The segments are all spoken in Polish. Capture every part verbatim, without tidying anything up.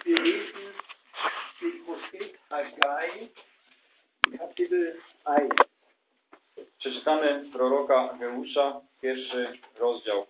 Wir lesen den Prophet Haggai, Kapitel jeden. Przeczytamy proroka Ageusza, pierwszy rozdział.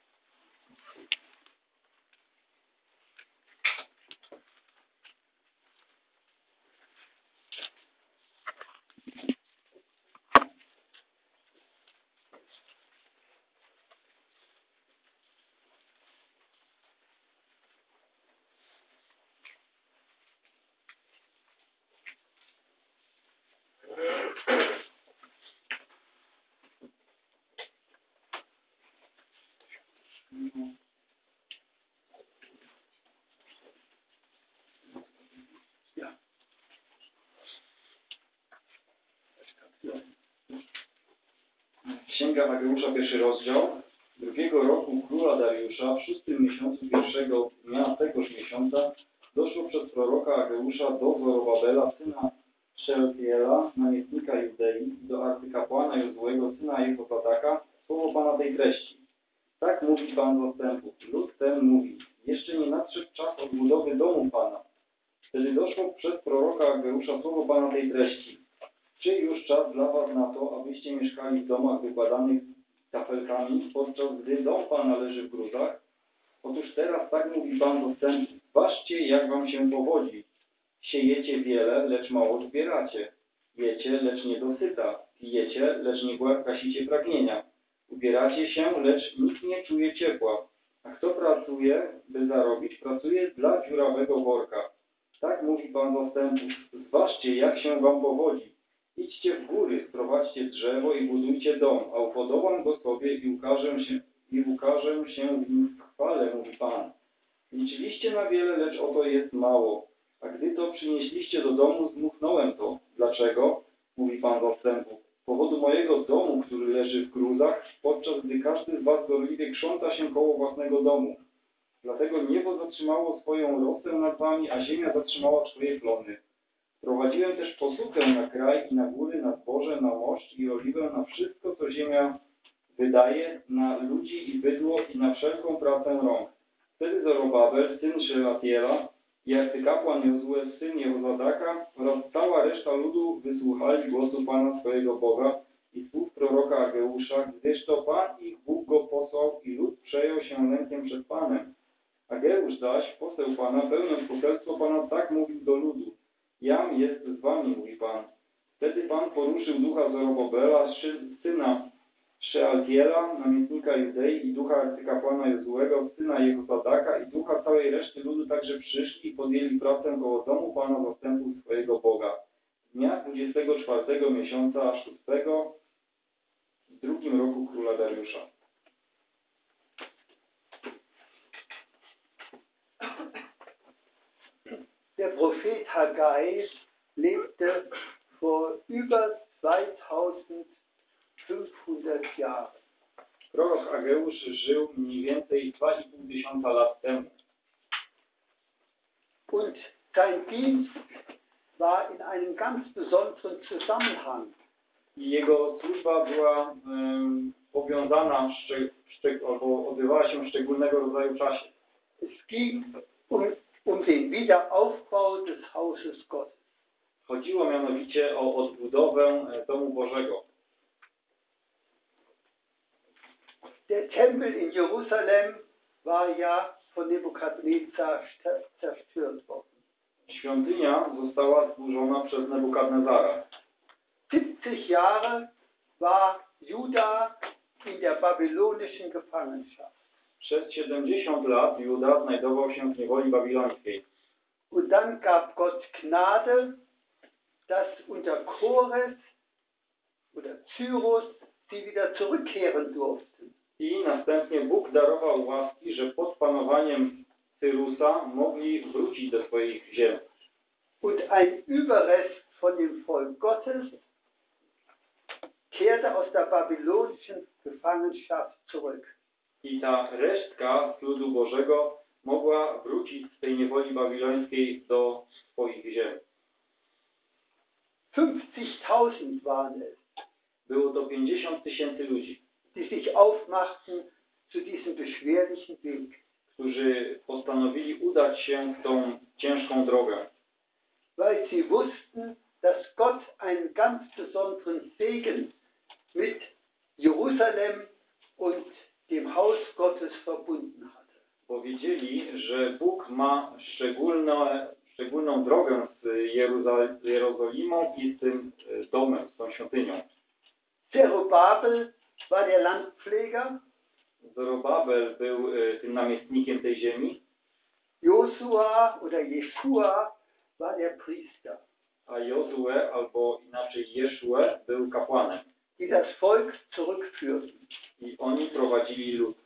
Księga Ageusza, pierwszy rozdział. Drugiego roku króla Dariusza, w szóstym miesiącu pierwszego dnia tegoż miesiąca, doszło przez proroka Ageusza do Zorobabela, syna Szeltiela, namiestnika Judei, do arcykapłana Jozłego, syna Jehozadaka, słowo Pana tej treści. Tak mówi Pan zastępów. Lud ten mówi: jeszcze nie nadszedł czas odbudowy domu Pana. Wtedy doszło przez proroka Ageusza słowo Pana tej treści. Czy już czas dla was na to, abyście mieszkali w domach wykładanych tafelkami, podczas gdy dom Pana leży w gruzach? Otóż teraz tak mówi Pan zastępów. Zważcie, jak wam się powodzi. Siejecie wiele, lecz mało zbieracie. Jecie, lecz nie dosyta. Pijecie, lecz nie gasicie pragnienia. Ubieracie się, lecz nikt nie czuje ciepła. A kto pracuje, by zarobić, pracuje dla dziurawego worka. Tak mówi Pan zastępów. Zważcie, jak się wam powodzi. Idźcie w góry, sprowadźcie drzewo i budujcie dom, a upodobam go sobie i ukażę się, i ukażę się w nim w chwale, mówi Pan. Liczyliście na wiele, lecz oto jest mało. A gdy to przynieśliście do domu, zmuchnąłem to. Dlaczego? Mówi Pan zastępów. Z powodu mojego domu, który leży w gruzach, podczas gdy każdy z was gorliwie krząta się koło własnego domu. Dlatego niebo zatrzymało swoją rosę nad wami, a ziemia zatrzymała swoje plony. Prowadziłem też posuchę na kraj i na góry, na zboże, na moszcz i oliwę, na wszystko, co ziemia wydaje, na ludzi i bydło i na wszelką pracę rąk. Wtedy Zorobabel, syn Szelatiela, i arcykapłan Jozue, syn Jehozadaka oraz cała reszta ludu wysłuchali głosu Pana swojego Boga i słów proroka Ageusza, gdyż to Pan ich Bóg go posłał i lud przejął się lękiem przed Panem. Ageusz zaś, poseł Pana, pełniąc poselstwo Pana, tak mówił do ludu. Jam jest z wami, mówi Pan. Wtedy Pan poruszył ducha Zorobabela, syna Szealtiela, namiestnika Judei, i ducha arcykapłana Jozłego, syna Jehozadaka, i ducha całej reszty ludu także przyszli i podjęli pracę koło domu Pana zastępów swojego Boga. Dnia dwudziestego czwartego miesiąca szóstego w drugim roku króla Dariusza. Der Prophet Haggai lebte vor über zweitausendfünfhundert Jahren. Prorok Ageusz żył mniej więcej dwa i pół tysiąca lat temu. Und sein Dienst war in einem ganz besonderen Zusammenhang. I jego służba była um, powiązana szczy, szczy, albo odbywała się w szczególnego rodzaju czasie. Es ging um, um den Wiederaufbau des Hauses Gottes. Chodziło mianowicie o odbudowę domu Bożego. Der Tempel in Jerusalem war ja von Nebukadnezar zerstört worden. Świątynia została zburzona przez Nebukadnezara. siebzig Jahre war Juda in der babylonischen Gefangenschaft. Przez siedemdziesiąt lat Juda znajdował się w niewoli babilońskiej. Und dann gab Gott Gnade, dass unter Kores oder Cyrus sie wieder zurückkehren durften. I następnie Bóg darował łaski, że pod panowaniem Cyrusa mogli wrócić do swoich ziem. Und ein Überrest von dem Volk Gottes kehrte aus der babylonischen Gefangenschaft zurück. I ta resztka z ludu Bożego mogła wrócić z tej niewoli babilońskiej do swoich ziem. fünfzigtausend waren es. Było to pięćdziesiąt tysięcy ludzi, die sich aufmachten zu diesem beschwerlichen Weg. którzy postanowili udać się w tą ciężką drogę, weil sie wussten, dass Gott einen ganz besonderen Segen mit Jerusalem und dem Haus Gottes verbunden hatte. bo wiedzieli, że Bóg ma szczególne, szczególną drogę z Jeruza- z Jerozolimą i z tym e, domem, z tą świątynią. Zerubabel war der Landpfleger, Zorobabel był e, tym namiestnikiem tej ziemi, Josua oder Jeschua war der Priester, a Jozue, albo inaczej Jeszue, był kapłanem. die das Volk zurückführten. I oni prowadzili lud.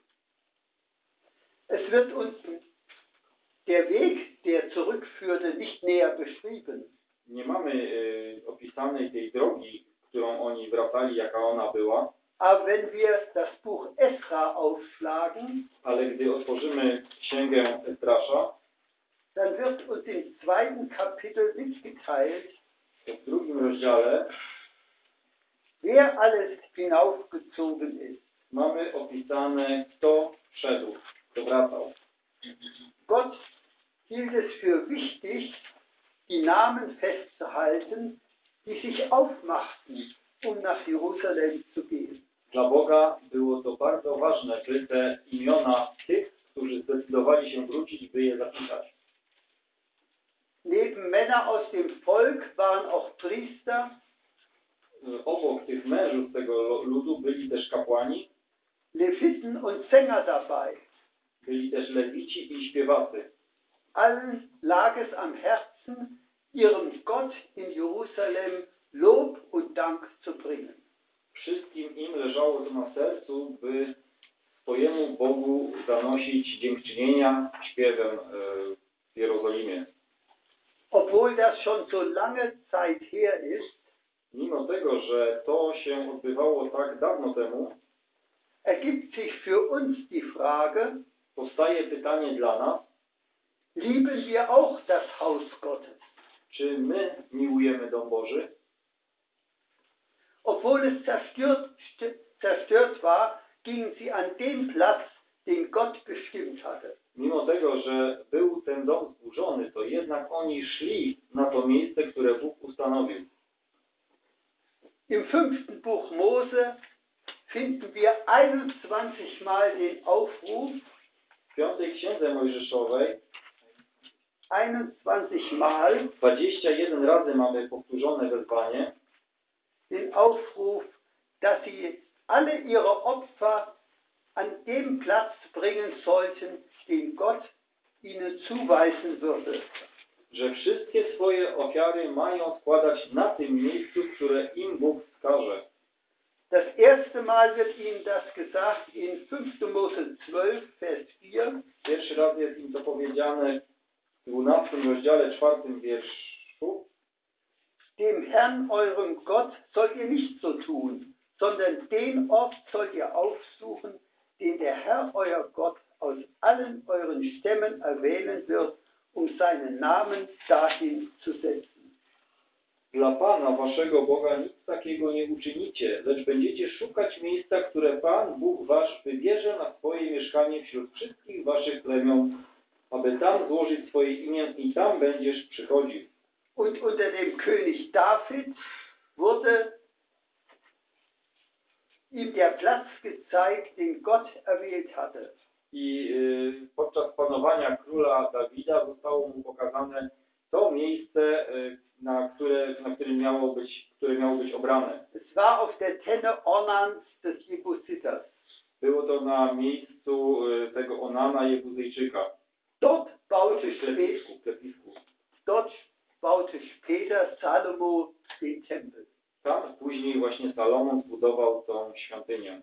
Es wird uns der Weg, der zurückführte, nicht näher beschrieben. Nie mamy e, opisanej tej drogi, którą oni wracali, jaka ona była, Aber wenn wir das Buch Esra aufschlagen, ale gdy otworzymy księgę Ezdrasza, dann wird uns im zweiten Kapitel mitgeteilt, to w drugim rozdziale wer alles hinaufgezogen ist. mamy opisane, kto szedł, kto wracał. Gott hielt es für wichtig, die Namen festzuhalten, die sich aufmachten, um nach Jerusalem zu gehen. Dla Boga było to bardzo ważne, by te imiona tych, którzy zdecydowali się wrócić, by je zapisać. Neben Männer aus dem Volk waren auch Priester, Obok tych mężów tego ludu byli też kapłani, Leviten und Sänger dabei. byli też lewici i śpiewacy. Allen lag es am Herzen, ihrem Gott in Jerusalem Lob und Dank zu bringen. Wszystkim im leżało to na sercu, by swojemu Bogu zanosić dziękczynienia śpiewem w Jerozolimie. Obwohl das schon so lange Zeit her ist, Mimo tego, że to się odbywało tak dawno temu, ergibt sich für uns die Frage, powstaje pytanie dla nas, lieben wir auch das Haus Gottes? czy my miłujemy Dom Boży? Obwohl es zerstört, zerstört war, gingen sie an den Platz, den Gott bestimmt hatte. Mimo tego, że był ten dom zburzony, to jednak oni szli na to miejsce, które Bóg ustanowił. Im fünften Buch Mose finden wir einundzwanzig Mal den Aufruf, W piątej księdze Mojżeszowej einundzwanzig Mal dwadzieścia jeden razy mamy powtórzone wezwanie, den Aufruf, dass sie alle ihre Opfer an dem Platz bringen sollten, den Gott ihnen zuweisen würde. że wszystkie swoje ofiary mają składać na tym miejscu, które im Bóg wskaże. Das erste Mal wird ihnen das gesagt in fünfter Mose zwölf, Vers vier. Pierwszy raz jest im to powiedziane w dwunastym rozdziale, czwartym wierszu. Dem Herrn, eurem Gott, sollt ihr nicht so tun, sondern den Ort sollt ihr aufsuchen, den der Herr, euer Gott, aus allen euren Stämmen erwählen wird, um seinen Namen dahin zu setzen. Dla Pana, waszego Boga, nic takiego nie uczynicie, lecz będziecie szukać miejsca, które Pan, Bóg wasz, wybierze na swoje mieszkanie wśród wszystkich waszych plemion, aby tam złożyć swoje imię i tam będziesz przychodził. Und unter dem König David wurde ihm der Platz gezeigt, den Gott erwählt hatte. I y, podczas panowania króla Dawida zostało mu pokazane to miejsce, y, na, które, na którym miało być, które miało być obrane. Es war auf der Tenne Ornans des Jebusitas. Było to na miejscu y, tego Onana Jebuzyjczyka. Dort baute, W spät, klepisku, w klepisku. dort baute später Salomo den Tempel. Tam później właśnie Salomon zbudował tą świątynię.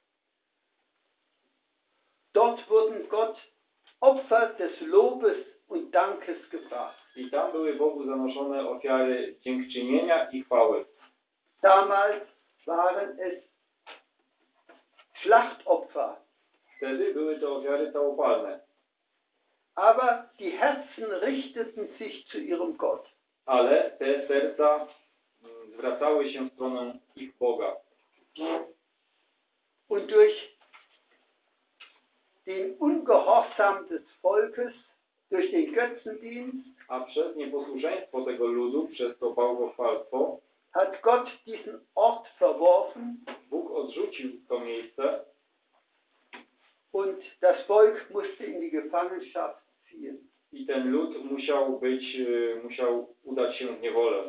Dort wurden Gott Opfer des Lobes und Dankes gebracht. I tam były Bogu zanoszone ofiary dziękczynienia i chwały. Damals waren es Schlachtopfer. Wtedy były to ofiary całopalne. Aber die Herzen richteten sich zu ihrem Gott. Ale te serca mm, zwracały się w stronę ich Boga. Und durch den Ungehorsam des Volkes durch den Götzendienst a przez nieposłuszeństwo tego ludu, przez to bałwochwalstwo, hat Gott diesen Ort verworfen Bóg odrzucił to miejsce und das Volk musste in die Gefangenschaft ziehen. i ten lud musiał być, e, musiał udać się w niewolę.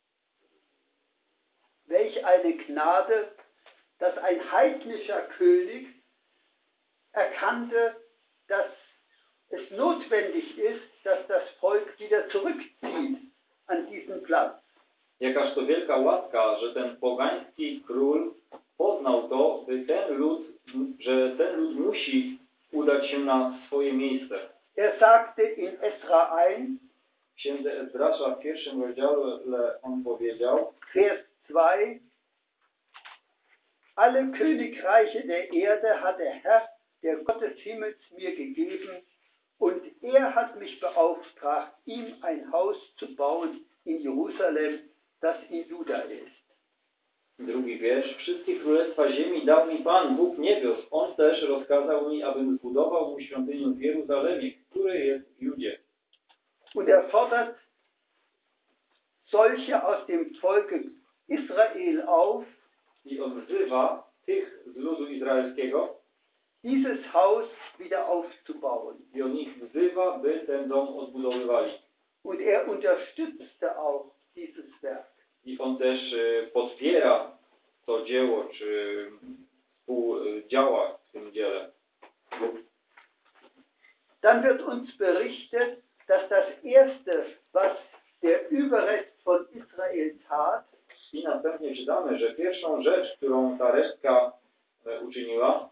Welch eine Gnade, dass ein heidnischer König erkannte, dass es notwendig ist, dass das Volk wieder zurückzieht an diesen Platz. Jakaż to wielka łaska, że ten pogański król poznał to, by ten lud, że ten lud musi udać się na swoje miejsce. Er sagte in Esra eins, W księdze Ezdrasza w pierwszym rozdziale on powiedział, Vers zwei, alle Königreiche der Erde hat der Herr, der Gott des Himmels, mir gegeben, und er hat mich beauftragt, ihm ein Haus zu bauen in Jerusalem, das in Juda ist. drugi wiersz, wszystkie królestwa ziemi dał mi Pan, Bóg niebios. On też rozkazał mi, abym zbudował mu świątynię w Jeruzalemie, które jest w Judzie. Und er fordert solche aus dem Volke Israel auf, I on wzywa tych z ludu izraelskiego dieses Haus wieder aufzubauen. i on ich wzywa, by ten dom odbudowywali. Und er unterstützte auch dieses Werk. I on też y, podpiera to dzieło, czy współdziała w tym dziele. Dann wird uns berichtet, dass das Erste, was der Überrest von Israel tat, I następnie czytamy, że pierwszą rzecz, którą ta resztka e, uczyniła,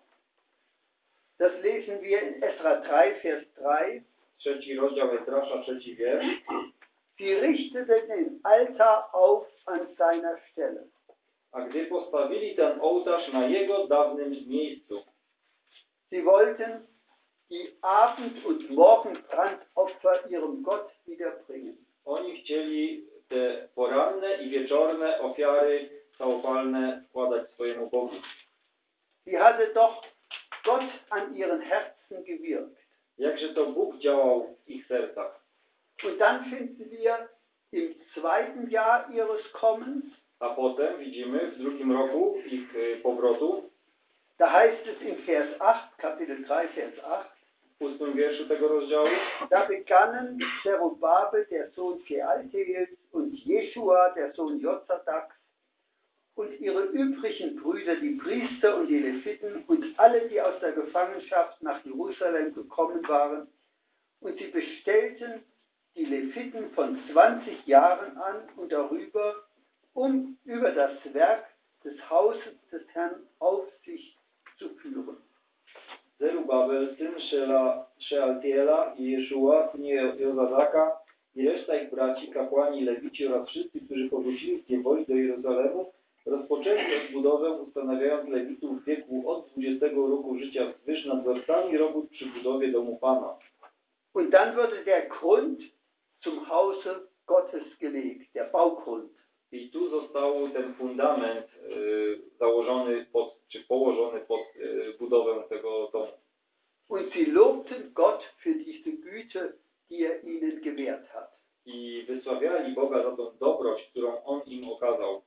das lesen wir in Esra drei, Vers drei, trzeci rozdział Ezdrasza, trzeci wiersz, sie richteten den Altar auf an seiner Stelle. a gdy postawili ten ołtarz na jego dawnym miejscu, Sie wollten die Abend- und Morgenbrandopfer ihrem Gott wiederbringen. oni chcieli te poranne i wieczorne ofiary całopalne składać swojemu Bogu. Wie hatte doch Gott an ihren Herzen gewirkt. Jakże to Bóg działał w ich sercach. Und dann finden wir im zweiten Jahr ihres Kommens, A potem widzimy w drugim roku ich y, powrotu, da heißt es in Vers acht, Kapitel drei, Vers acht, w ósmym wierszu tego rozdziału, da begannen Zerubabel, der Sohn Shealtiels, und Jeschua, der Sohn Jozadaks, und ihre übrigen Brüder, die Priester und die Leviten, und alle, die aus der Gefangenschaft nach Jerusalem gekommen waren, und sie bestellten die Leviten von zwanzig Jahren an und darüber, um über das Werk des Hauses des Herrn Aufsicht zu führen. Zerubabel, syn Szela- Szealtiela i Jeszua, syn Jozadaka i reszta ich braci, kapłani, lewici oraz wszyscy, którzy powrócili z niewoli do Jerozolemu, rozpoczęli odbudowę, ustanawiając lewitów w wieku od dwudziestego roku życia wzwyż nadzorcami robót przy budowie domu Pana. Und dann wurde der Grund zum Hause Gottes gelegt, der Baugrund. I tu został ten fundament y, założony pod, czy położony pod y, budowę tego domu. Und sie lobten Gott für diese Güte, die er ihnen gewährt hat. I wysławiali Boga za tą dobroć, którą On im okazał.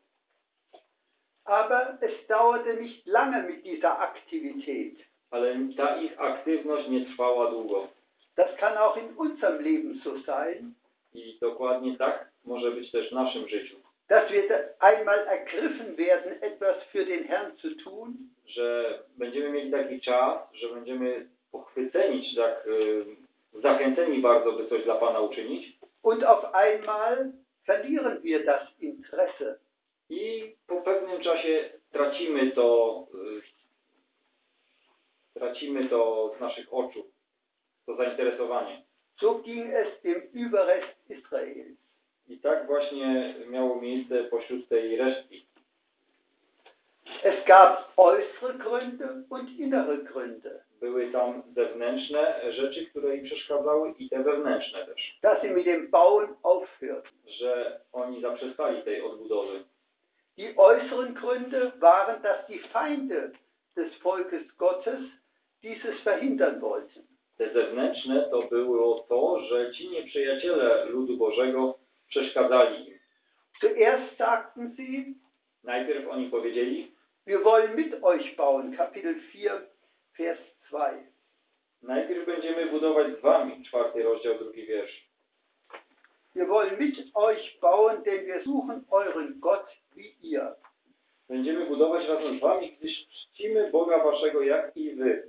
Aber es dauerte nicht lange mit dieser Aktivität. Ale ta ich aktywność nie trwała długo. Das kann auch in unserem Leben so sein, I dokładnie tak może być też w naszym życiu. dass wir einmal ergriffen werden, etwas für den Herrn zu tun, Że będziemy mieli taki czas, że będziemy pochwyceni, czy tak y, zachęceni bardzo, by coś dla Pana uczynić. und auf einmal verlieren wir das Interesse. I po pewnym czasie tracimy to, y, tracimy to z naszych oczu, to zainteresowanie. So ging es dem Überrest Israels. I tak właśnie miało miejsce pośród tej resztki. Es gab äußere Gründe und innere Gründe, Były tam zewnętrzne rzeczy, które im przeszkadzały i te wewnętrzne też. dass sie mit dem Bauen aufhörten. Że oni zaprzestali tej odbudowy. Die äußeren Gründe waren, dass die Feinde des Volkes Gottes dieses verhindern wollten. Te zewnętrzne to było to, że ci nieprzyjaciele ludu Bożego przeszkadzali im. Zuerst sagten sie, Najpierw oni powiedzieli, wir wollen mit euch bauen, Kapitel vier, Vers zwei. najpierw będziemy budować z wami, czwarty rozdział, drugi wiersz. Wir wollen mit euch bauen, denn wir suchen euren Gott wie ihr. Będziemy budować razem z wami, gdyż czcimy Boga waszego jak i wy.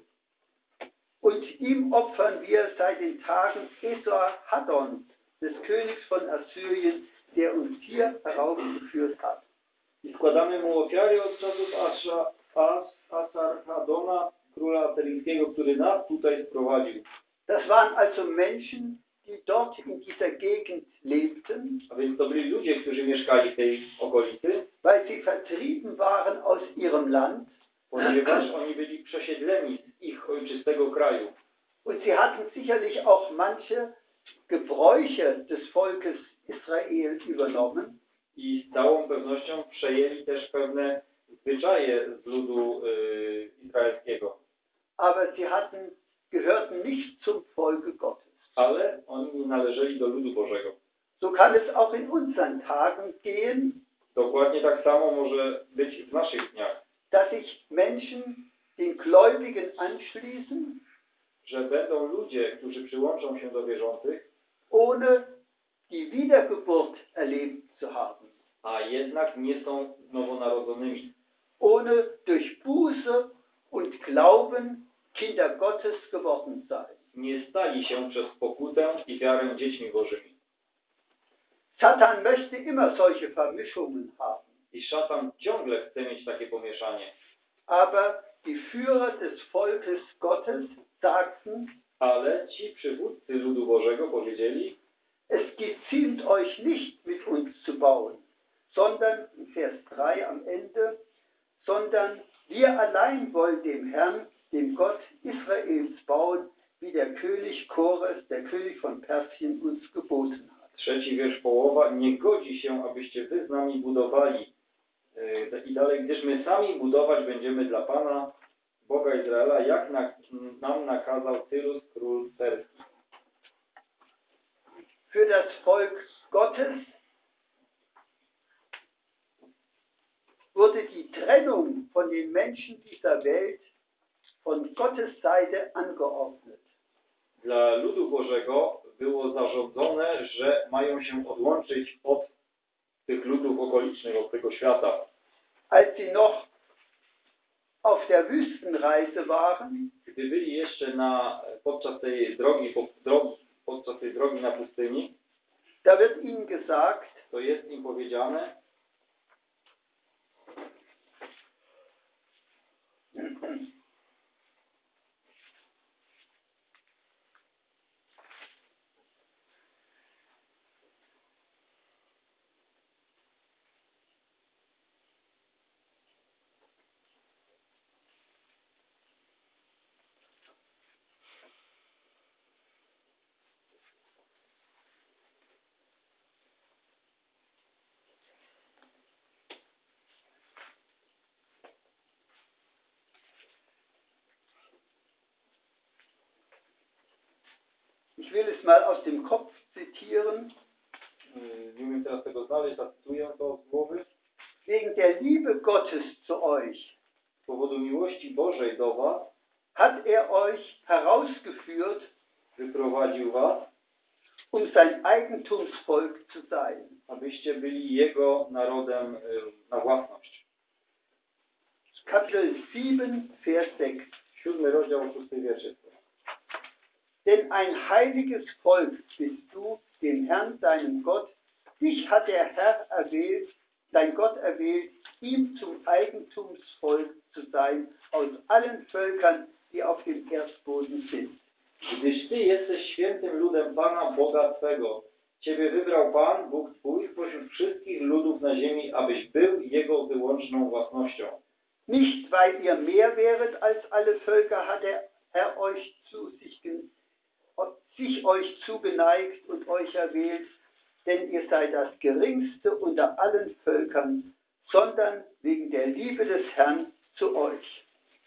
Und ihm opfern wir seit den Tagen Esarhaddon, des Königs von Assyrien, der uns hier heraufgeführt hat. I składamy mu ofiary od czasów Asza, As, Asarhadona, króla asyryjskiego, który nas tutaj sprowadził. Das waren also Menschen, die dort in dieser Gegend lebten, A więc to byli ludzie, którzy mieszkali w tej okolicy, weil sie vertrieben waren aus ihrem Land. ponieważ oni byli przesiedleni z ich ojczystego kraju. Und sie hatten sicherlich auch manche Gebräuche des Volkes Israel übernommen. I z całą pewnością przejęli też pewne zwyczaje z ludu y, izraelskiego. Aber sie hatten, gehörten nicht zum Volke Gottes. Ale oni nie należeli do ludu Bożego. So kann es auch in unseren Tagen gehen, Dokładnie tak samo może być w naszych dniach, dass sich Menschen den Gläubigen anschließen, że będą ludzie, którzy przyłączą się do wierzących, ohne die Wiedergeburt erlebt zu haben, a jednak nie są nowonarodzonymi. ohne durch Buße und Glauben Kinder Gottes geworden sein. Nie stali się przez pokutę i wiarę dziećmi Bożymi. Satan möchte immer solche Vermischungen haben, I szatan ciągle chce mieć takie pomieszanie. aber die Führer des Volkes Gottes sagten, Ale ci przywódcy ludu Bożego powiedzieli, es geziemt euch nicht mit uns zu bauen, sondern, Vers drei am Ende, sondern wir allein wollen dem Herrn, dem Gott Israels bauen, wie der König Kores, der König von Persien, uns geboten hat. trzeci wiersz połowa, nie godzi się, abyście wy z nami budowali. Yy, I dalej, gdyż my sami budować będziemy dla Pana, Boga Izraela, jak na, nam nakazał Cyrus, król perski. Für das Volk Gottes wurde die Trennung von den Menschen dieser Welt von Gottes Seite angeordnet. Dla ludu Bożego było zarządzone, że mają się odłączyć od tych ludów okolicznych, od tego świata. Als sie noch auf der Wüstenreise waren, Gdy byli jeszcze na, podczas tej drogi, po, drogi, podczas tej drogi na pustyni, da wird ihnen gesagt, to jest im powiedziane, ich will es mal aus dem Kopf zitieren, nie umiem teraz tego znaleźć, zacytuję to z głowy, wegen der Liebe Gottes zu euch z powodu miłości Bożej do was, hat er euch herausgeführt, wyprowadził was, um sein Eigentumsvolk zu sein. abyście byli Jego narodem y, na własność. Kapitel sieben, Vers sechs. Siódmy rozdział, szósty wiersz jest to. Denn ein heiliges Volk bist du, dem Herrn, deinem Gott. Dich hat der Herr erwählt, dein Gott erwählt, ihm zum Eigentumsvolk zu sein aus allen Völkern, die auf dem Erdboden sind. Gdyż Ty jesteś świętym ludem Pana, Boga Twego. Ciebie wybrał Pan, Bóg Twój, spośród wszystkich ludów na ziemi, abyś był Jego wyłączną własnością. Nicht, weil ihr mehr wäret als alle Völker, hat der Herr euch zu sich, sich euch zugeneigt und euch erwählt, denn ihr seid das geringste unter allen Völkern, sondern wegen der Liebe des Herrn zu euch.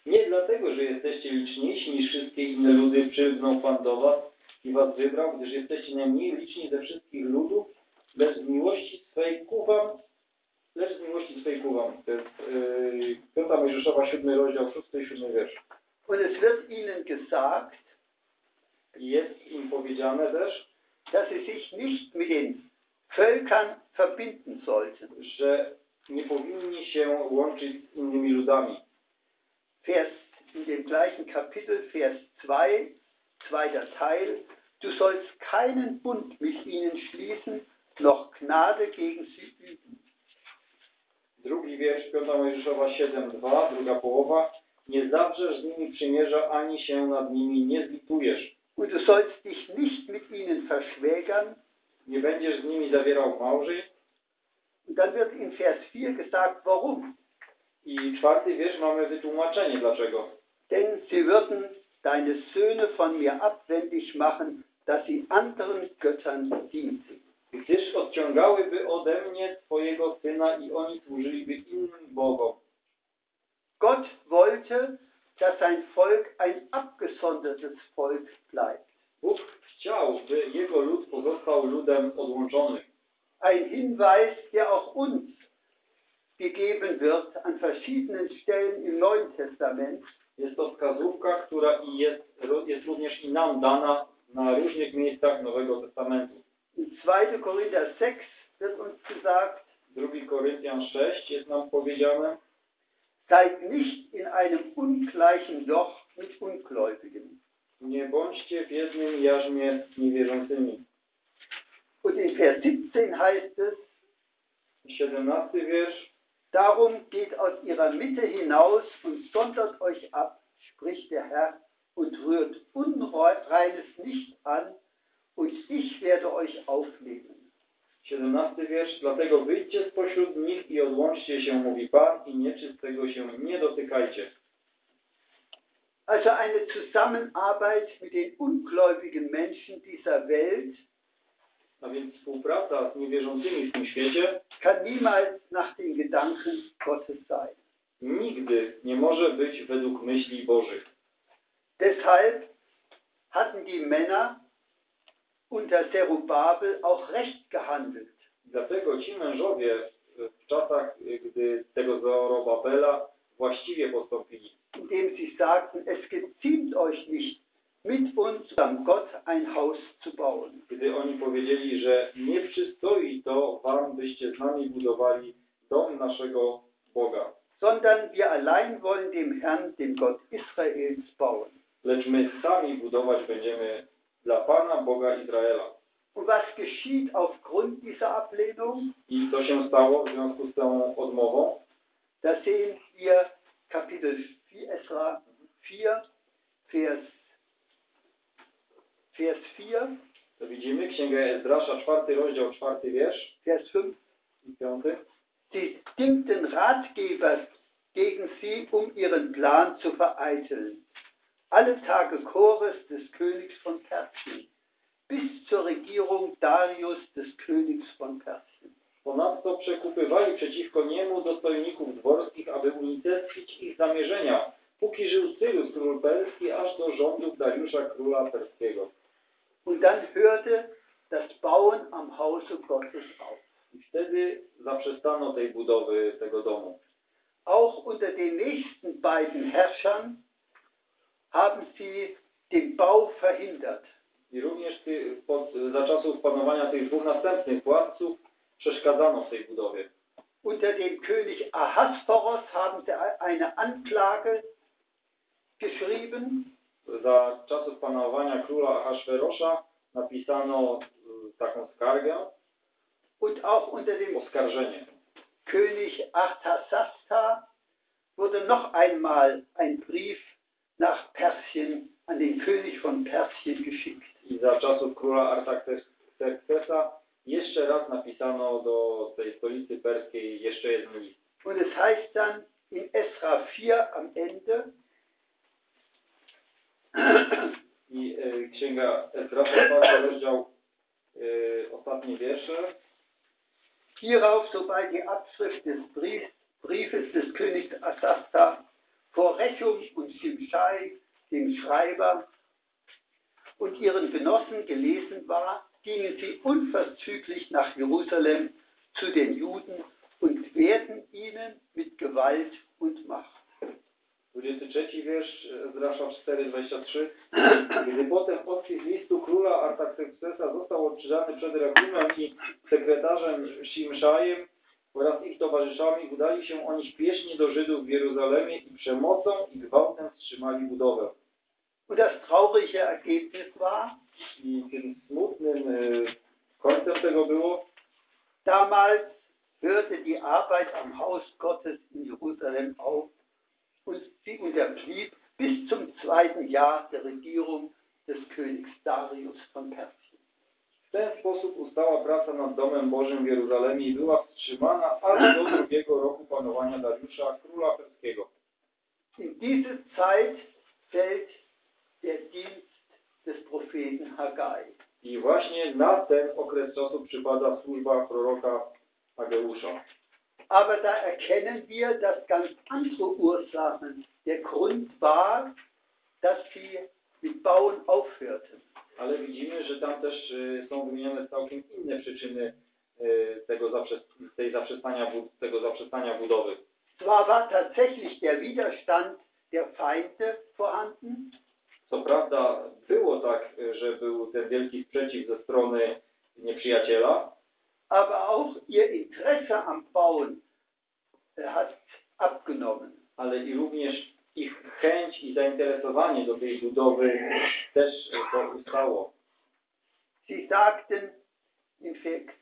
Nie dlatego, że jesteście liczniejsi niż wszystkie inne ludy, przylgnął Pan do was i was wybrał, gdyż jesteście najmniej liczni ze wszystkich ludów, lecz z miłości swej ku wam, lecz z miłości swej ku wam. To jest yy, piąta Mojżeszowa, siódmy rozdział, szósty i siódmy wiersz. Und es wird ihnen gesagt, I jest im powiedziane też, dass sie sich nicht mit den Völkern verbinden sollten. że nie powinni się łączyć z innymi ludami. Vers in dem gleichen Kapitel, Vers zwei, zweiter Teil, du sollst keinen Bund mit ihnen schließen, noch Gnade gegen sie üben. Drugi wiersz, piąta Mojżeszowa siedem, dwa, druga połowa. Nie zawrzesz z nimi przymierza, ani się nad nimi nie zlitujesz. Und du sollst dich nicht mit ihnen verschwägern. Nie będziesz z nimi zawierał małżeństw. Und dann wird in Vers vier gesagt, warum? I czwarty wiersz mamy wytłumaczenie dlaczego. Denn sie würden deine Söhne von mir abwendig machen, dass sie anderen Göttern dienten. Gdyż odciągałyby ode mnie twojego syna i oni służyliby innym bogom. Gott wollte, dass sein Volk ein abgesondertes Volk bleibt. Bóg chciał, by jego lud pozostał ludem odłączonym. Ein Hinweis, der auch uns gegeben wird an verschiedenen Stellen im Neuen Testament. Jest to wskazówka, która i jest, jest również i nam dana na różnych miejscach Nowego Testamentu. In zweiter Korinther sechs wird uns gesagt, drugi Koryntian sześć jest nam powiedziane, seid nicht in einem ungleichen Joch mit Ungläubigen. Nie bądźcie w jednym jarzmie z niewierzącymi. Und in Vers siebzehn heißt es, siedemnasty wiersz, darum geht aus ihrer Mitte hinaus und sondert euch ab, spricht der Herr, und rührt Unreines nicht an, und ich werde euch aufnehmen. siedemnasty wiersz, dlatego wyjdźcie spośród nich i odłączcie się, mówi Pan, i nieczystego się nie dotykajcie. Also eine Zusammenarbeit mit den ungläubigen Menschen dieser Welt, a więc współpraca z niewierzącymi w tym świecie kann niemals nach den Gedanken Gottes sein. Nigdy nie może być według myśli Bożych. Deshalb hatten die Männer unter Zerubabel auch recht gehandelt. Dlatego ci mężowie w czasach, gdy tego Zorobabela właściwie postąpili. Indem sie sagten, es geziemt euch nicht, mit uns am Gott ein Haus zu bauen. Gdy oni powiedzieli, że nie przystoi to wam, byście z nami budowali dom naszego Boga. Sondern wir allein wollen dem Herrn, dem Gott Israels, bauen. Lecz my sami budować będziemy dla Pana, Boga Izraela. Und was geschieht aufgrund dieser Ablehnung? I co się stało w związku z tą odmową? Da sehen wir Kapitel vier, Esra vier, Vers, Vers vier. To widzimy Księgę Ezdrasza, czwarty rozdział, czwarty wiersz. Vers fünf. I piąty. Sie dingten Ratgeber gegen sie, um ihren Plan zu vereiteln. Alle Tage Kores des Königs von Persien, bis zur Regierung Darius des Königs von Persien. Ponadto przekupywali przeciwko niemu dostojników dworskich, aby unicestwić ich zamierzenia, póki żył Cyrus, król perski, aż do rządów Dariusza, króla perskiego. Und dann hörte das Bauen am Hause Gottes auf. I wtedy zaprzestano tej budowy tego domu. Auch unter den nächsten beiden Herrschern haben sie den Bau verhindert. I również ty, pod, za czasów panowania tych dwóch następnych władców przeszkadzano w tej budowie. Unter dem König Ahasveros haben sie eine Anklage geschrieben. Za czasów panowania króla Ahasferosza napisano taką skargę. Und auch unter dem oskarżenie. König Artasasta wurde noch einmal ein Brief nach Persien an den König von Persien geschickt. I za czasów króla Artaxerxesa jeszcze raz napisano do tej stolicy perskiej jeszcze jeden list. Und es heißt dann in Esra vier am Ende, I y, Księga Ezdrasza, czwarty rozdział, y, ostatnie wiersze. Hierauf, sobald die Abschrift des Brief, Briefes des Königs Asasta vor Rechum und Shimshai, dem Schreiber, und ihren Genossen gelesen war, gingen sie unverzüglich nach Jerusalem zu den Juden und wehrten ihnen mit Gewalt und Macht. dwudziesty trzeci wiersz Ezdrasza cztery, dwadzieścia trzy. Gdy potem podpis listu króla Artaxerxesa został odczytany przed Rechumem i sekretarzem Shimszajem oraz ich towarzyszami, udali się oni śpiesznie do Żydów w Jerozolimie i przemocą i gwałtem wstrzymali budowę. Und das traurige Ergebnis war, I tym smutnym y, końcem tego było, damals hörte die Arbeit am Haus Gottes in Jerusalem auf und sie unterblieb bis zum zweiten Jahr der Regierung des Königs Darius von Persien. w ten sposób ustała praca nad Domem Bożym w Jeruzalemie i była wstrzymana aż do drugiego roku panowania Dariusza, króla perskiego. In diese Zeit fällt der Dienst des Propheten Haggai. I właśnie na ten okres czasu przypada służba proroka Hageusza. Aber da erkennen wir, dass ganz andere Ursachen der Grund war, dass sie mit Bauen aufhörten. Ale widzimy, że tam też y, są wymienione całkiem inne przyczyny y, tego, zaprzest, tej zaprzestania, tego zaprzestania budowy. Zwar war tatsächlich der Widerstand der Feinde vorhanden, Co prawda było tak, y, że był ten wielki sprzeciw ze strony nieprzyjaciela, aber auch ihr Interesse am Bauen hat abgenommen. ale i również ich chęć i zainteresowanie do tej budowy też y, to ustało. Sie sagten in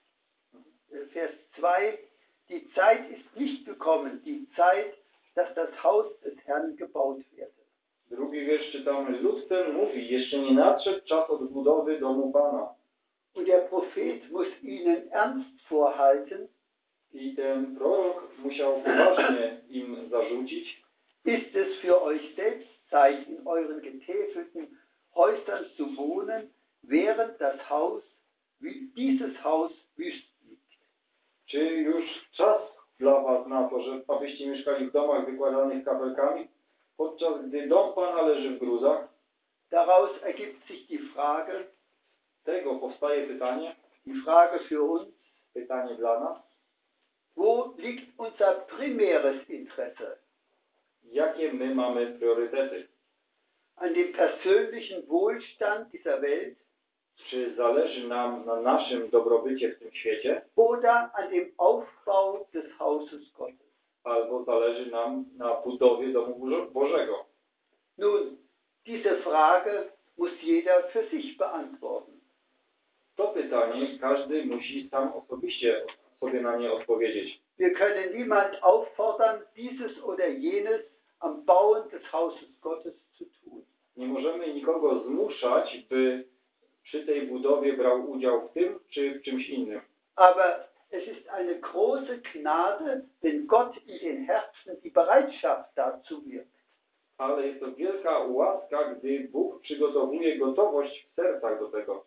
Vers zwei, die Zeit ist nicht gekommen, die Zeit, dass das Haus des Herrn gebaut werde. Drugi wiersz czytamy, lud ten mówi, jeszcze nie nadszedł czas odbudowy domu Pana. Und der Prophet muss ihnen ernst vorhalten, I ten prorok musiał poważnie im zarzucić, ist es für euch selbst Zeit, in euren getäfelten Häusern zu wohnen, während das Haus, dieses Haus wüst liegt. czy już czas dla was na to, że abyście mieszkali w domach wykładanych kapelkami, podczas gdy dom Pana leży w gruzach? Daraus ergibt sich die Frage, Z tego powstaje pytanie, die Frage für uns, pytanie dla nas, wo liegt unser primäres Interesse? jakie my mamy priorytety? An dem persönlichen Wohlstand dieser Welt Czy zależy nam na naszym dobrobycie w tym świecie, oder an dem Aufbau des Hauses Gottes? albo zależy nam na budowie domu Bożego? Nun, diese Frage muss jeder für sich beantworten. To pytanie każdy musi sam osobiście sobie na nie odpowiedzieć. Wir können niemand auffordern, dieses oder jenes am Bauen des Hauses Gottes zu tun. Nie możemy nikogo zmuszać, by przy tej budowie brał udział w tym czy w czymś innym. Aber es ist eine große Gnade, wenn Gott in den Herzen die Bereitschaft dazu wirkt. Ale jest to wielka łaska, gdy Bóg przygotowuje gotowość w sercach do tego.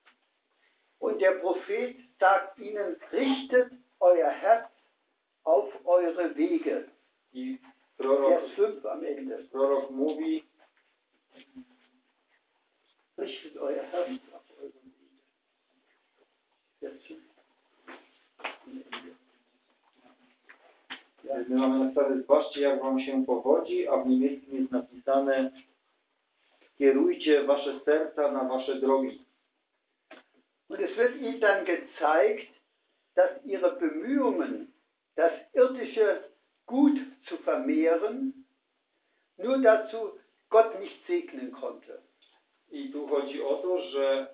Und der Prophet sagt ihnen, richtet euer Herz auf eure Wege. I prorok, Vers fünf am Ende. prorok mówi, Richtet euer Herz auf eure Wege. Vers fünf. Am Ende. Ja. my mamy napisane, zbaczcie jak wam się powodzi, a w niemieckim jest napisane, kierujcie wasze serca na wasze drogi. Und es wird ihnen dann gezeigt, dass ihre Bemühungen, das irdische Gut zu vermehren, nur dazu Gott nicht segnen konnte. I tu chodzi o to, że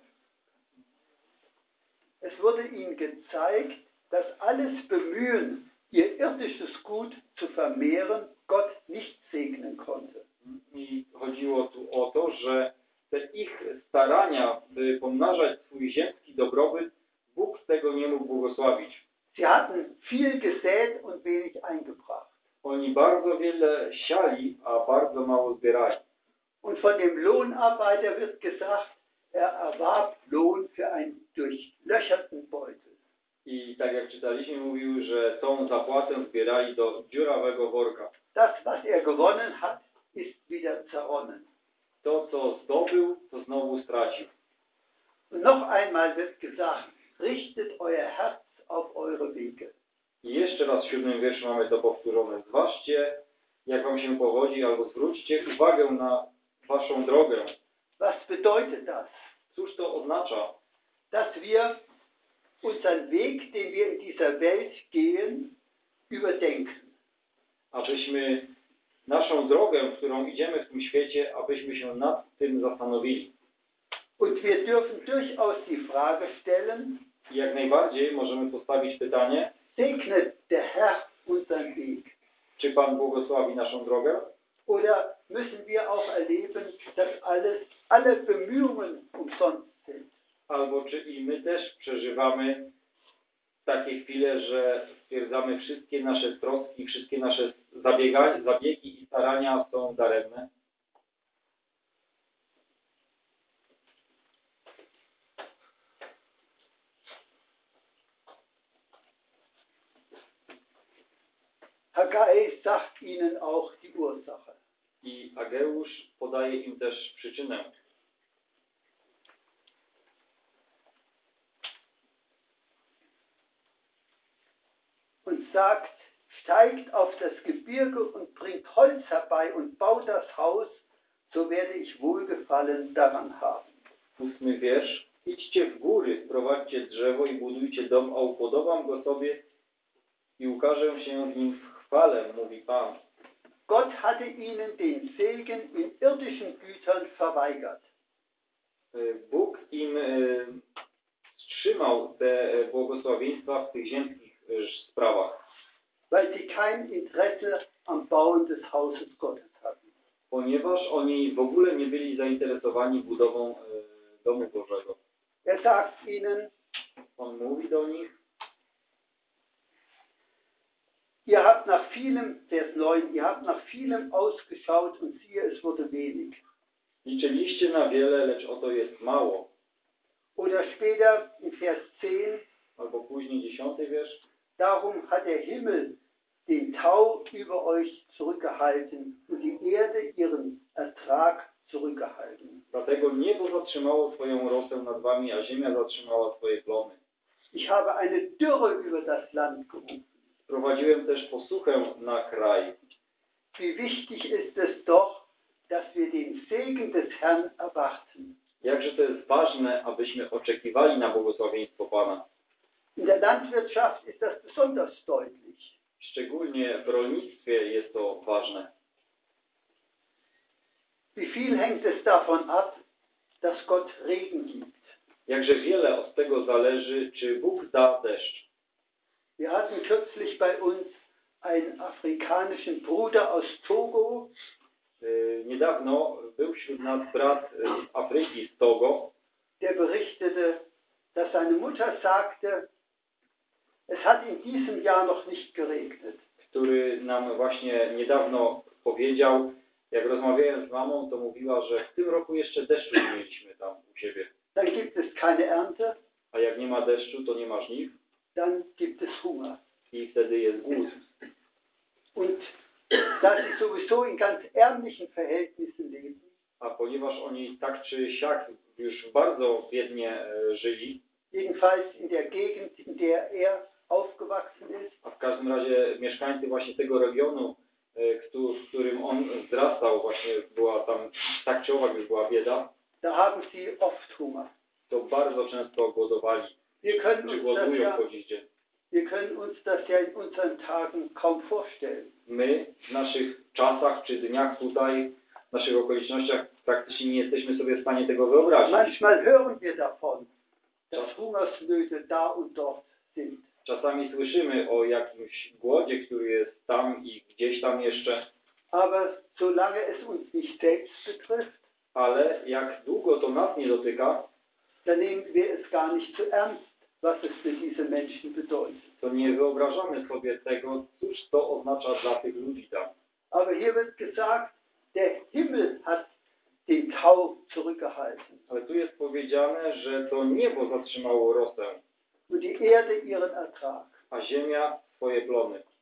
Es wurde ihnen gezeigt, dass alles Bemühen, ihr irdisches Gut zu vermehren, Gott nicht segnen konnte. i chodziło tu o to, że te ich starania, by pomnażać swój ziemski dobrobyt, Bóg z tego nie mógł błogosławić. Sie hatten viel gesät und wenig eingebracht. Oni bardzo wiele siali, a bardzo mało zbierali. Und von dem Lohnarbeiter wird gesagt, er erwarb Lohn für einen durchlöcherten Beutel. I tak jak czytaliśmy, mówił, że tą zapłatę zbierali do dziurawego worka. Das, was er gewonnen hat, ist wieder zerronnen. To, co zdobył, to znowu stracił. Und noch einmal wird gesagt, richtet euer Herz auf eure Wege. I jeszcze raz w siódmym wierszu mamy to powtórzone. Zważcie, jak wam się powodzi, albo zwróćcie uwagę na waszą drogę. Was bedeutet das? Cóż to oznacza? Dass wir unseren Weg, den wir in dieser Welt gehen, überdenken. Abyśmy naszą drogę, którą idziemy w tym świecie, abyśmy się nad tym zastanowili. Und wir dürfen durchaus die Frage stellen, I jak najbardziej możemy postawić pytanie, segnet der Herr unseren Weg? czy Pan błogosławi naszą drogę? Oder müssen wir auch erleben, dass alles, alle Bemühungen umsonst sind? Albo czy i my też przeżywamy takie chwile, że stwierdzamy, wszystkie nasze troski, wszystkie nasze zabiega, zabiegi i starania są daremne? Haggai sagt ihnen auch die Ursache. I Ageusz podaje im też przyczynę. Und sagt, steigt auf das Gebirge und bringt Holz herbei und baut das Haus, so werde ich Wohlgefallen daran haben. Ósmy wiersz. Idźcie w góry, sprowadźcie drzewo i budujcie dom, a upodobam go sobie i ukażę się w nim w chwale, mówi Pan. Gott hatte ihnen den Segen in irdischen Gütern verweigert. Bóg im e, wstrzymał te błogosławieństwa w tych ziemskich e, sprawach, Weil sie kein Interesse am Bauen des Hauses Gottes hatten. ponieważ oni w ogóle nie byli zainteresowani budową e, domu Bożego. Er sagt ihnen, On mówi do nich, ihr habt nach vielem, Vers neun, ihr habt nach vielem ausgeschaut und siehe, es wurde wenig. liczyliście na wiele, lecz oto jest mało. Oder später in Vers zehn, Albo później dziesiąty wiersz. darum hat der Himmel den Tau über euch zurückgehalten und die Erde ihren Ertrag zurückgehalten. Dlatego niebo zatrzymało swoją rosę nad wami, a ziemia zatrzymała swoje plony. Ich habe eine Dürre über das Land gerufen. Wprowadziłem też posuchę na kraj. Wie wichtig ist es doch, dass wir den Segen des Herrn erwarten. Jakże to jest ważne, abyśmy oczekiwali na błogosławieństwo Pana. In der Landwirtschaft ist das besonders deutlich. Szczególnie w rolnictwie jest to ważne. Wie viel hängt es davon ab, dass Gott Regen gibt? Jakże wiele od tego zależy, czy Bóg da deszcz. Wir hatten kürzlich bei uns einen afrikanischen Bruder aus Togo. Yy, niedawno był wśród nas brat z Afryki, z Togo, Der berichtete, dass seine Mutter sagte, es hat in diesem Jahr noch nicht geregnet. który nam właśnie niedawno powiedział, jak rozmawiałem z mamą, to mówiła, że w tym roku jeszcze deszczu nie mieliśmy tam u siebie. Dann gibt es keine Ernte, A jak nie ma deszczu, to nie ma żniw dann gibt es Hunger. i wtedy jest głód. Und da sie sowieso in ganz ärmlichen Verhältnissen leben, A ponieważ oni tak czy siak już bardzo biednie e, żyli, jedenfalls in der Gegend, in der er aufgewachsen ist, a w każdym razie mieszkańcy właśnie tego regionu, e, któ- w którym on wzrastał, właśnie była tam, tak czy owak już była bieda, da haben sie oft Hunger. to bardzo często głodowali, Wir können czy uns das głodują ja, po dziś dzień. wir können uns das ja in unseren Tagen kaum vorstellen. My w naszych czasach czy dniach tutaj, w naszych okolicznościach praktycznie nie jesteśmy sobie w stanie tego wyobrazić. Manchmal hören wir davon, dass Hungersnöte da und dort sind. Czasami słyszymy o jakimś głodzie, który jest tam i gdzieś tam jeszcze, Aber solange es uns nicht selbst betrifft, ale jak długo to nas nie dotyka, dann nehmen wir es gar nicht zu ernst, was es für diese Menschen bedeutet. to nie wyobrażamy sobie tego, cóż to oznacza dla tych ludzi tam. Aber hier wird gesagt, der Himmel hat den Tau zurückgehalten Ale tu jest powiedziane, że to niebo zatrzymało rosę, und die Erde ihren Ertrag. a ziemia swoje plony.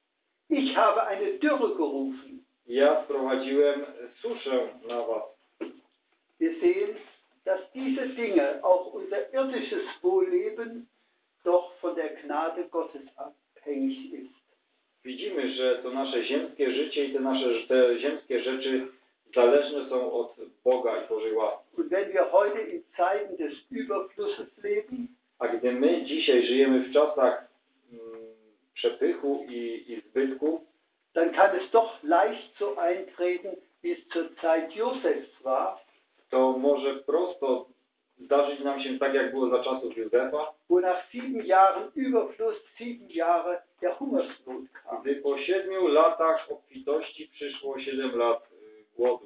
Ich habe eine Dürre gerufen. Ja sprowadziłem suszę na was. Wir sehen, dass diese Dinge, auch unser irdisches Wohlleben, doch von der Gnade Gottes abhängig ist. Widzimy, że to nasze ziemskie życie i te nasze te ziemskie rzeczy zależne są od Boga i Bożej łaski. Und wenn wir heute in Zeiten des Überflusses leben, A gdy my dzisiaj żyjemy w czasach mm, przepychu i, i zbytku, dann kann es doch leicht so eintreten, wie es zur Zeit Josefs war, to może prosto zdarzyć nam się tak, jak było za czasów Józefa, wo nach sieben Jahren Überfluss sieben Jahre der Hungersnot kam. gdy po siedmiu latach obfitości przyszło siedem lat y, głodu.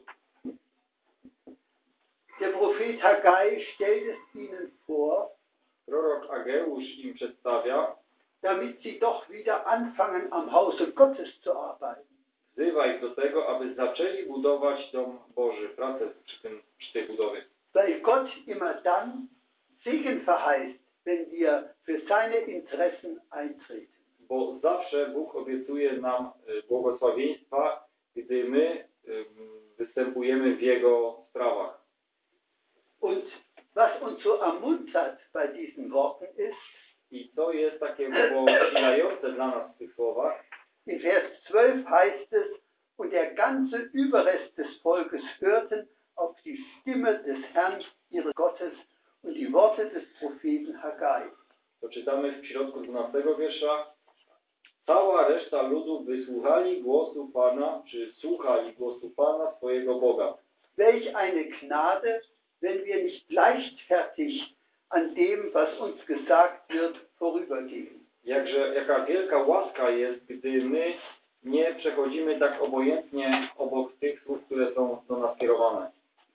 Der Prophet Haggai stellt es ihnen vor, Prorok Ageusz im przedstawia, damit sie doch wieder anfangen, am Hause Gottes zu arbeiten. wzywa ich do tego, aby zaczęli budować dom Boży, pracę przy, tym, przy tej budowie. Weil Gott immer dann Segen verheißt, wenn wir für seine Interessen eintreten. Bo zawsze Bóg obiecuje nam y, błogosławieństwa, gdy my y, występujemy w Jego sprawach. Und was uns so ermuntert bei diesen Worten ist, I to jest takie posilające dla nas w tych słowach. in Vers zwölf heißt es, und der ganze Überrest des Volkes hörten auf die Stimme des Herrn, ihres Gottes, und die Worte des Propheten Haggai. To czytamy w środku dwunastego wiersza. Cała reszta ludu wysłuchali głosu Pana, czy słuchali głosu Pana, swojego Boga. Welch eine Gnade, wenn wir nicht leichtfertig an dem, was uns gesagt wird, vorübergehen. Jakże, jaka wielka łaska jest, gdy my nie przechodzimy tak obojętnie obok tych słów, które są do nas kierowane.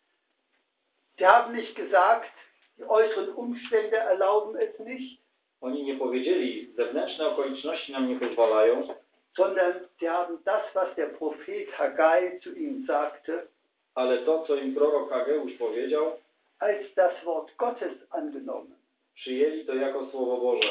Sie haben nicht gesagt, die äußeren Umstände erlauben es nicht, Oni nie powiedzieli, zewnętrzne okoliczności nam nie pozwalają, sondern sie haben das, was der Prophet Haggai zu ihnen sagte, ale to, co im prorok Ageusz powiedział, als das Wort Gottes angenommen. przyjęli to jako Słowo Boże.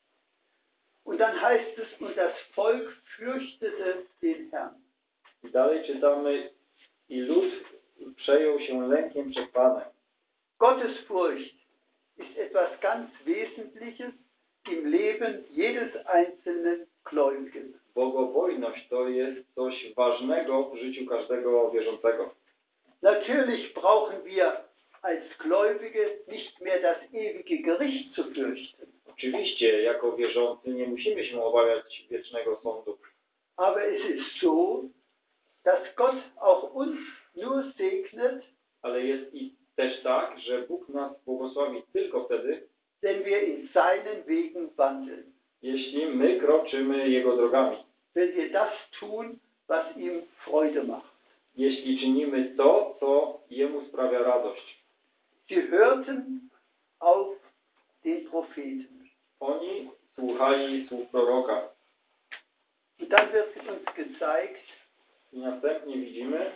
Und dann heißt es, und das Volk fürchtete den Herrn. I dalej czytamy, i lud przejął się lękiem przed Panem. Gottesfurcht ist etwas ganz Wesentliches im Leben jedes einzelnen Gläubigen. Bogobojność to jest coś ważnego w życiu każdego wierzącego. Natürlich brauchen wir als Gläubige nicht mehr das ewige Gericht zu fürchten. Oczywiście, jako wierzący nie musimy się obawiać wiecznego sądu. Aber es ist so, dass Gott auch uns nur segnet, Ale jest i też tak, że Bóg nas błogosławi tylko wtedy, wenn wir in seinen Wegen wandeln. jeśli my kroczymy Jego drogami. Wenn wir das tun, was ihm Freude macht. Jeśli czynimy to, co Jemu sprawia radość. Sie hörten auf den Propheten. Oni słuchali słów proroka. Und dann wird uns gezeigt, I następnie widzimy,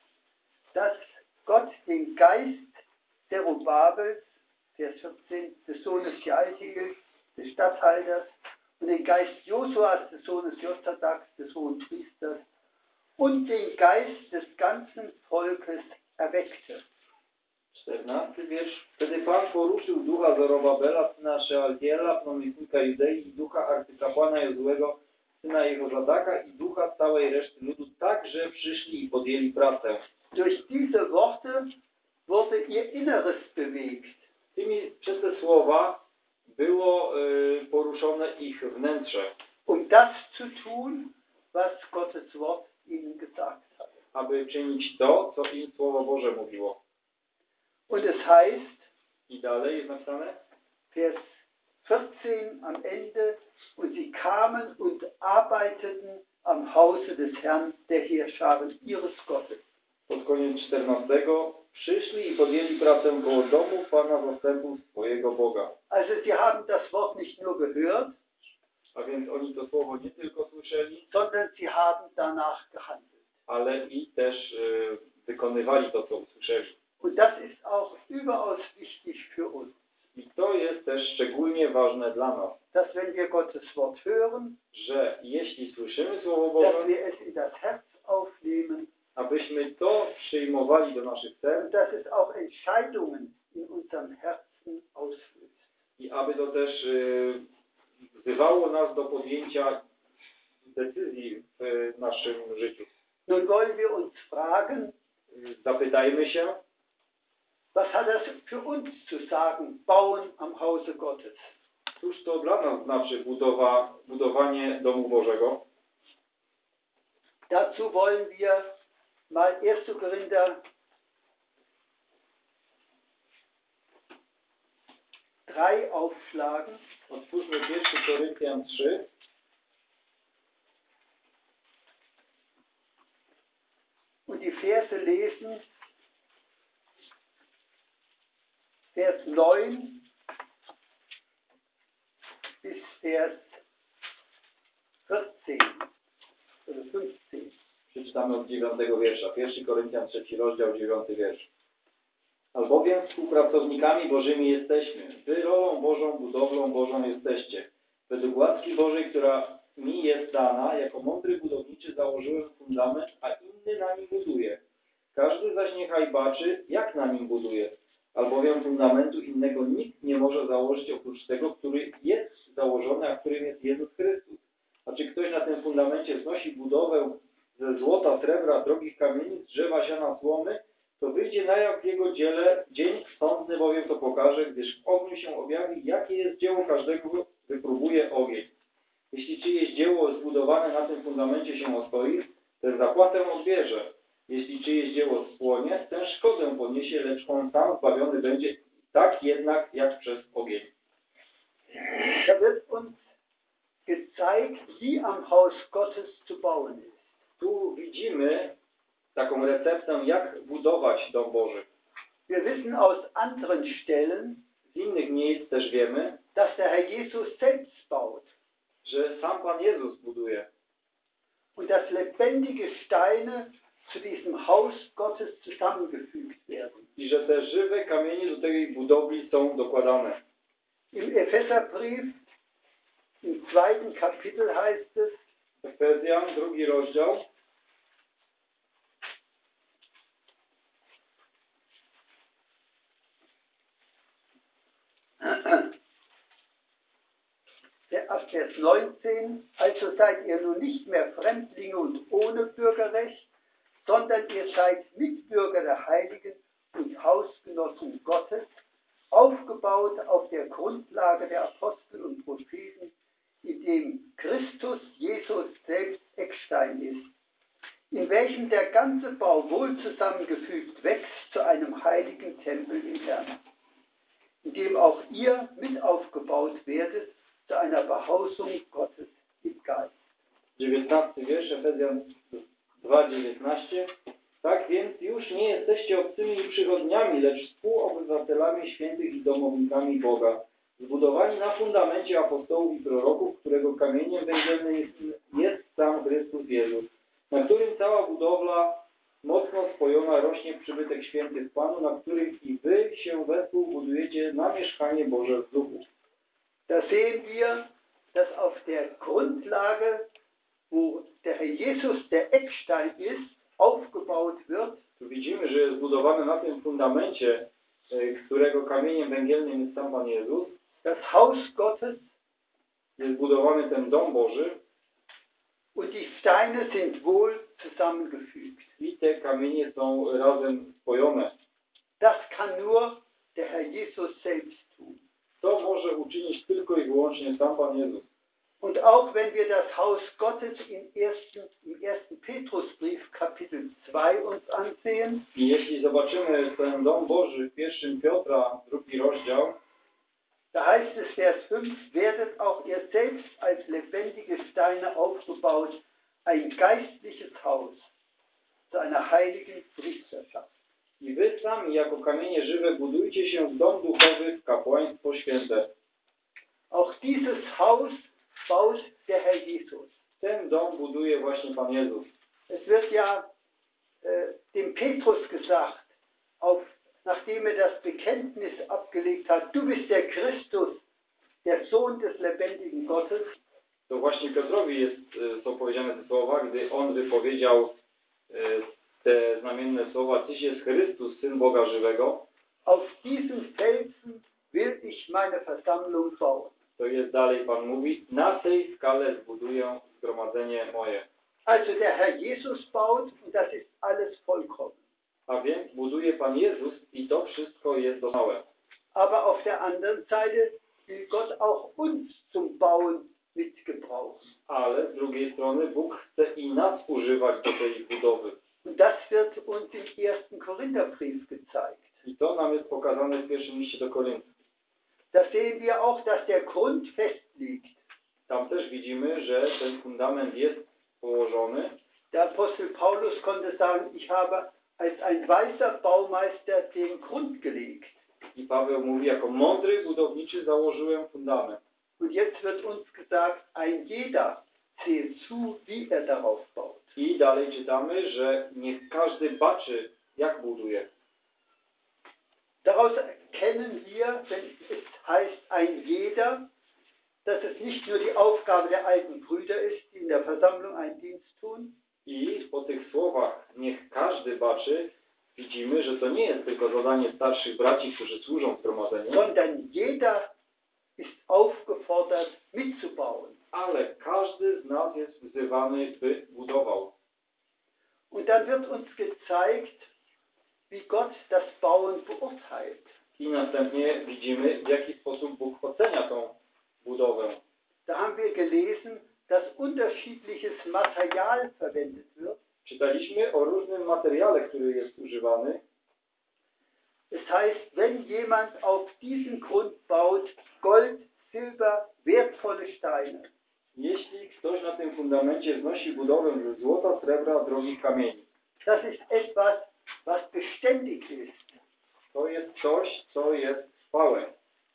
dass Gott den Geist Zerubabels, Vers vierzehn, des Sohnes Jehiel, des Statthalters, und den Geist Josuas, des Sohnes Jozadaks, des Hohenpriesters, und den Geist des ganzen Volkes erweckte. czternasty wiersz. Wtedy Pan poruszył ducha Zorobabela, syna Szealtiela, namiestnika Judei, i ducha arcykapłana Jozłego, syna Jehozadaka, i ducha całej reszty ludu, tak, że przyszli i podjęli pracę. Durch diese Worte wurde ihr Inneres bewegt. Tymi, przez te słowa było y, poruszone ich wnętrze, um das zu tun, was Gottes Wort ihnen gesagt hat. aby czynić to, co im Słowo Boże mówiło. Und es heißt, I dalej jest napisane, Vers vierzehn am Ende, und sie kamen und arbeiteten am Hause des Herrn der Heerscharen ihres Gottes. pod koniec czternastego, przyszli i podjęli pracę koło domu Pana zastępów swojego Boga. Also sie haben das Wort nicht nur gehört, A więc oni to słowo nie tylko słyszeli, sondern sie haben danach gehandelt. ale i też y, wykonywali to, co usłyszeli. Und das ist auch überaus wichtig für uns. I to jest też szczególnie ważne dla nas, dass wenn wir Gottes Wort hören, że jeśli słyszymy Słowo dass Boże, wir es in das Herz aufnehmen abyśmy to przyjmowali do naszych serc und dass es auch Entscheidungen in unserem Herzen auslöst. i aby to też y, wzywało nas do podjęcia decyzji w naszym życiu. Nun wollen wir uns fragen, Y, Zapytajmy się, was hat das für uns zu sagen, Bauen am Hause Gottes? cóż to dla nas znaczy budowa, budowanie domu Bożego. Dazu wollen wir mal erster Korinther drei aufschlagen. Otwórzmy pierwszy Koryntian trzy. Und die Verse lesen, Vers neun bis Vers vierzehn oder fünfzehn. Przeczytamy od dziewiątego wiersza. pierwszy Koryntian trzeci rozdział, dziewiąty wiersz. Albowiem współpracownikami Bożymi jesteśmy. Wy rolą Bożą, budowlą Bożą jesteście. Według łaski Bożej, która mi jest dana, jako mądry budowniczy założyłem fundament, a inny na nim buduje. Każdy zaś niechaj baczy, jak na nim buduje. Albowiem fundamentu innego nikt nie może założyć oprócz tego, który jest założony, a którym jest Jezus Chrystus. A czy ktoś na tym fundamencie wznosi budowę ze złota, srebra, drogich kamieni, z drzewa, siana, słomy, to wyjdzie na jaw w jego dziele, dzień sądny bowiem to pokaże, gdyż w ogniu się objawi, jakie jest dzieło każdego, wypróbuje ogień. Jeśli czyjeś dzieło zbudowane na tym fundamencie się ostoi, ten zapłatę odbierze. Jeśli czyjeś dzieło spłonie, ten szkodę poniesie, lecz on sam zbawiony będzie tak jednak, jak przez ogień. Da wird uns gezeigt, wie am Haus Gottes zu bauen ist. Tu widzimy taką receptę, jak budować dom Boży. Wir wissen aus anderen Stellen, Z innych miejsc też wiemy, dass der Herr Jesus selbst baut że sam Pan Jezus buduje und dass lebendige Steine zu diesem Haus Gottes zusammengefügt werden. i że te żywe kamienie do tej budowli są dokładane. Im Epheserbrief, im zweiten Kapitel heißt es, Efezjan, drugi rozdział, ab Vers neunzehn, also seid ihr nun nicht mehr Fremdlinge und ohne Bürgerrecht, sondern ihr seid Mitbürger der Heiligen und Hausgenossen Gottes, aufgebaut auf der Grundlage der Apostel und Propheten, in dem Christus Jesus selbst Eckstein ist, in welchem der ganze Bau wohl zusammengefügt wächst zu einem heiligen Tempel im Herrn, in dem auch ihr mit aufgebaut werdet zu einer Behausung Gottes im Geist. dziewiętnasty wiersz, Efezjan dwa, dziewiętnaście. Tak więc już nie jesteście obcymi i przychodniami, lecz współobywatelami świętych i domownikami Boga, zbudowani na fundamencie apostołów i proroków, którego kamieniem węgielnym jest, jest sam Chrystus Jezus, na którym cała budowla mocno spojona rośnie w przybytek świętych w Panu, na którym i wy się wespół budujecie na mieszkanie Boże w duchu. Da sehen wir, dass auf der Grundlage, wo der Herr Jesus der Eckstein ist, aufgebaut wird. Tu widzimy, że jest zbudowany na tym fundamencie, którego kamieniem węgielnym jest sam Pan Jezus. Das Haus Gottes. Jest budowany ten dom Boży. Und die Steine sind wohl zusammengefügt. I te kamienie są razem spojone. Das kann nur der Herr Jesus selbst tun. To może uczynić tylko i wyłącznie sam Pan Jezus. Und auch wenn wir das Haus Gottes im ersten, im ersten Petrusbrief Kapitel zwei uns ansehen, I jeśli zobaczymy ten dom Boży w pierwszym Piotra, drugi rozdział, da heißt es Vers fünf, werdet auch ihr selbst als lebendige Steine aufgebaut, ein geistliches Haus zu einer heiligen Priesterschaft. I wy sami jako kamienie żywe budujcie się w dom duchowy, w kapłaństwo święte. Auch dieses Haus baut der Herr Jesus. Ten dom buduje właśnie Pan Jezus. Es wird ja äh, dem Petrus gesagt, auf nachdem er das Bekenntnis abgelegt hat, du bist der Christus, der Sohn des lebendigen Gottes, to właśnie Piotrowi jest, e, są powiedziane te słowa, gdy on wypowiedział e, te znamienne słowa, Tyś jest Chrystus, Syn Boga żywego. auf diesem Felsen will ich meine Versammlung bauen. To jest dalej, Pan mówi, na tej skale zbuduję zgromadzenie moje. Also der Herr Jesus baut und das ist alles vollkommen. A więc buduje Pan Jezus i to wszystko jest doskonałe. Aber auf der anderen Seite will Gott auch uns zum Bauen mitgebrauchen. Ale z drugiej strony Bóg chce i nas używać do tej budowy. Und das wird uns im ersten Korintherbrief gezeigt. I to nam jest pokazane w pierwszym liście do Korynthów. Da sehen wir auch, dass der Grund fest liegt. Tam też widzimy, że ten fundament jest położony. Der Apostel Paulus konnte sagen, ich habe als ein weiser Baumeister den Grund gelegt. I Paweł mówi, jako mądry budowniczy założyłem fundament. Und jetzt wird uns gesagt, ein jeder sehe zu, wie er darauf baut. I dalej czytamy, że niech każdy baczy, jak buduje. Daraus erkennen wir, wenn es heißt ein jeder, dass es nicht nur die Aufgabe der alten Brüder ist, die in der Versammlung einen Dienst tun, I po tych słowach, niech każdy baczy, widzimy, że to nie jest tylko zadanie starszych braci, którzy służą w zgromadzeniu, sondern jeder ist aufgefordert, mitzubauen. ale każdy z nas jest wzywany, by budował. Und dann wird uns gezeigt, wie Gott das Bauen beurteilt. I następnie widzimy, w jaki sposób Bóg ocenia tą budowę. Da haben wir gelesen, dass unterschiedliches Material verwendet wird. Czytaliśmy o różnym materiale, który jest używany. Es heißt, wenn jemand auf diesen Grund baut, Gold, Silber, wertvolle Steine. Jeśli ktoś na tym fundamencie wznosi budowę ze złota, srebra, drogich kamieni. Das ist etwas, was beständig ist. To jest coś, co jest trwałe.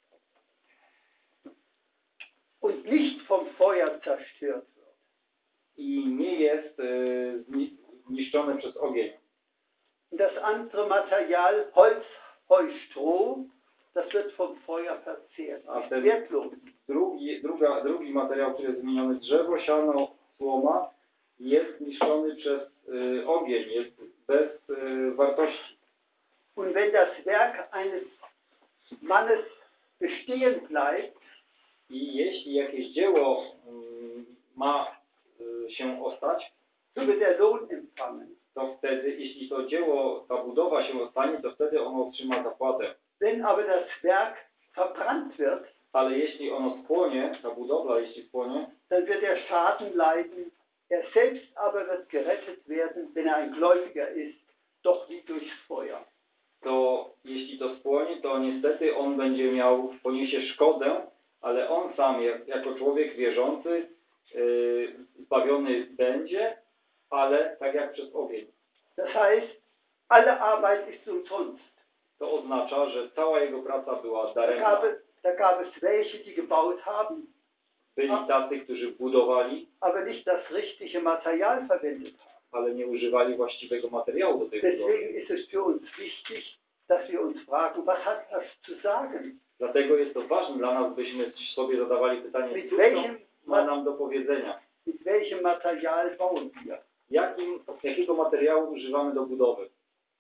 Und nicht vom Feuer zerstört wird. I nie jest y, zniszczone przez ogień. Und das andere Material, Holz, Heu, Stroh, das wird vom Feuer verzehrt. A Ist ten wertlos. drugi, druga, drugi materiał, który jest wymieniony, drzewo, siano, słoma, jest niszczony przez y, ogień, jest bez y, wartości. Und wenn das Werk eines Mannes bestehen bleibt, I jeśli jakieś dzieło y, ma y, się ostać, so wird er Lohn empfangen. to wtedy, jeśli to dzieło, ta budowa się ostanie, to wtedy ono otrzyma zapłatę. Wenn aber das Werk verbrannt wird, Ale jeśli ono spłonie, ta budowla, jeśli spłonie, dann wird er Schaden leiden. Er selbst aber wird gerettet werden, wenn er ein Gläubiger ist, doch wie durchs Feuer. to jeśli to spłonie, to niestety on będzie miał, poniesie szkodę, ale on sam, jak, jako człowiek wierzący, yy, zbawiony będzie, ale tak jak przez ogień. Das heißt, alle Arbeit ist umsonst. To oznacza, że cała jego praca była Da daremna. gab es, da gab es welche, die gebaut haben, Byli tacy, którzy budowali, aber nicht das richtige Material verwendet haben. ale nie używali właściwego materiału do tej budowy. Deswegen ist es für uns wichtig, dass wir uns fragen, was hat das zu sagen? Dlatego jest to ważne dla nas, byśmy sobie zadawali pytanie, Mit co welchem, ma nam do powiedzenia. mit welchem Material bauen wir? Jakim, jakiego materiału używamy do budowy?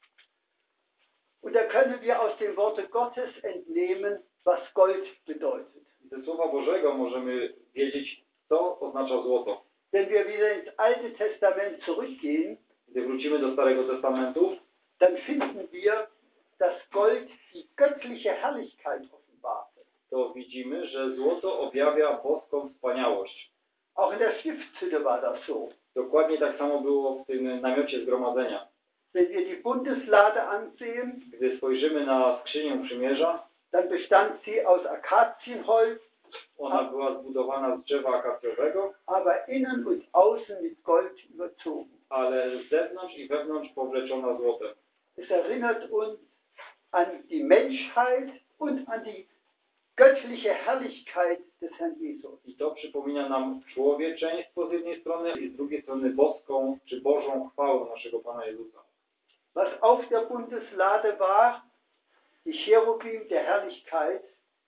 Und da können wir aus dem Worte Gottes entnehmen, was Gold bedeutet. Ze Słowa Bożego możemy wiedzieć, co oznacza złoto. Wenn wir wieder ins Alte Testament zurückgehen, Gdy wrócimy do Starego Testamentu, dann finden wir, dass Gold die göttliche Herrlichkeit offenbarte. to widzimy, że złoto objawia boską wspaniałość. Auch in der Stiftshütte war das so. Dokładnie tak samo było w tym namiocie zgromadzenia. Wenn wir die Bundeslade ansehen, Gdy spojrzymy na skrzynię przymierza, dann bestand sie aus Akazienholz, ona była zbudowana z drzewa akacjowego, aber innen und außen mit Gold überzogen. ale z zewnątrz i wewnątrz powleczona złotem. Es erinnert uns an die Menschheit und an die göttliche Herrlichkeit des Herrn Jesus. I to przypomina nam człowieczeństwo z jednej strony i z drugiej strony boską czy Bożą chwałę naszego Pana Jezusa. Was auf der Bundeslade war, die Cherubim der Herrlichkeit,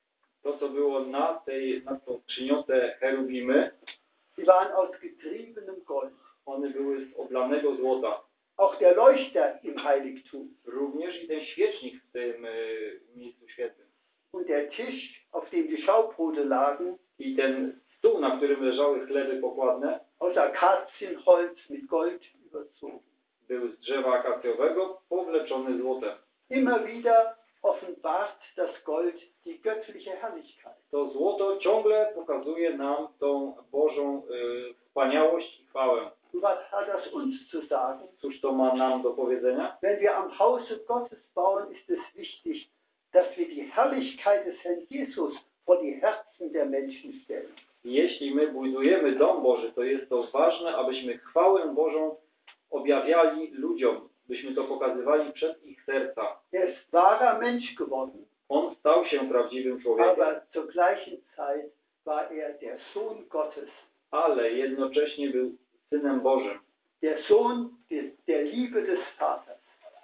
to co było na tej, na tą skrzynią, te cherubimy, sie waren aus getriebenem Gold. one były z oblanego złota. Auch der Leuchter im Heiligtum Również i ten świecznik w tym y, miejscu świętym. und der Tisch, auf dem die Schaubrote lagen, I ten stół, na którym leżały chleby pokładne, aus Akazienholz mit Gold überzogen. był z drzewa akacjowego, powleczony złotem. Immer wieder offenbart das Gold die göttliche Herrlichkeit. To złoto ciągle pokazuje nam tą Bożą y, wspaniałość i chwałę. Und was hat das uns zu sagen? Cóż to ma nam do powiedzenia? Wenn wir am Hause Gottes bauen, ist es wichtig, dass wir die Herrlichkeit des Herrn Jesus vor die Herzen der Menschen stellen. Jeśli my budujemy dom Boży, to jest to ważne, abyśmy chwałę Bożą objawiali ludziom, byśmy to pokazywali przez ich serca. Er ist wahrer Mensch geworden, On stał się prawdziwym człowiekiem, aber zur gleichen Zeit war er der Sohn Gottes, ale jednocześnie był Synem Bożym, der Sohn der, der Liebe des Vaters.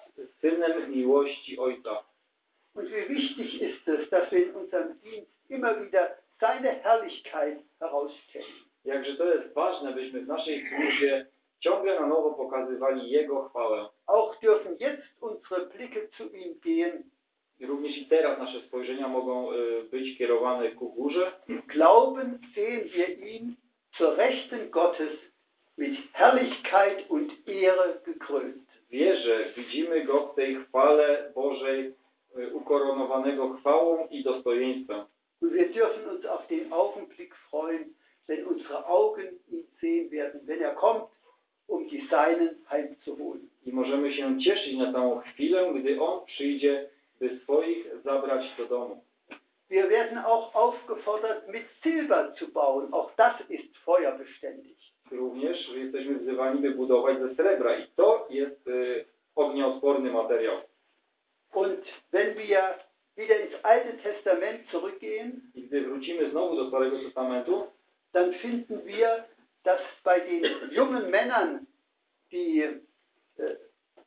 Synem miłości Ojca. Und wie wichtig ist es, dass wir in unserem Dienst immer wieder seine Herrlichkeit herausstellen. Jakże to jest ważne, byśmy w naszej służbie ciągle na nowo pokazywali Jego chwałę. Auch dürfen jetzt unsere Blicke zu ihm gehen. Również i teraz nasze spojrzenia mogą y, być kierowane ku górze. Im Glauben sehen wir ihn zur Rechten Gottes mit Herrlichkeit und Ehre gekrönt. W wierze widzimy Go w tej chwale Bożej y, ukoronowanego chwałą i dostojeństwem. Und wir dürfen uns auf den Augenblick freuen, wenn unsere Augen ihn sehen werden, wenn er kommt, um die Seinen heimzuholen. I możemy się cieszyć na tą chwilę, gdy On przyjdzie, by swoich zabrać do domu. Wir werden auch aufgefordert, mit Silber zu bauen. Auch das ist feuerbeständig. Również jesteśmy wzywani, by budować ze srebra i to jest y, ognioodporny materiał. Und wenn wir wieder ins Alte Testament zurückgehen, I gdy wrócimy znowu do Starego Testamentu, dann finden wir, dass bei den jungen Männern, die äh,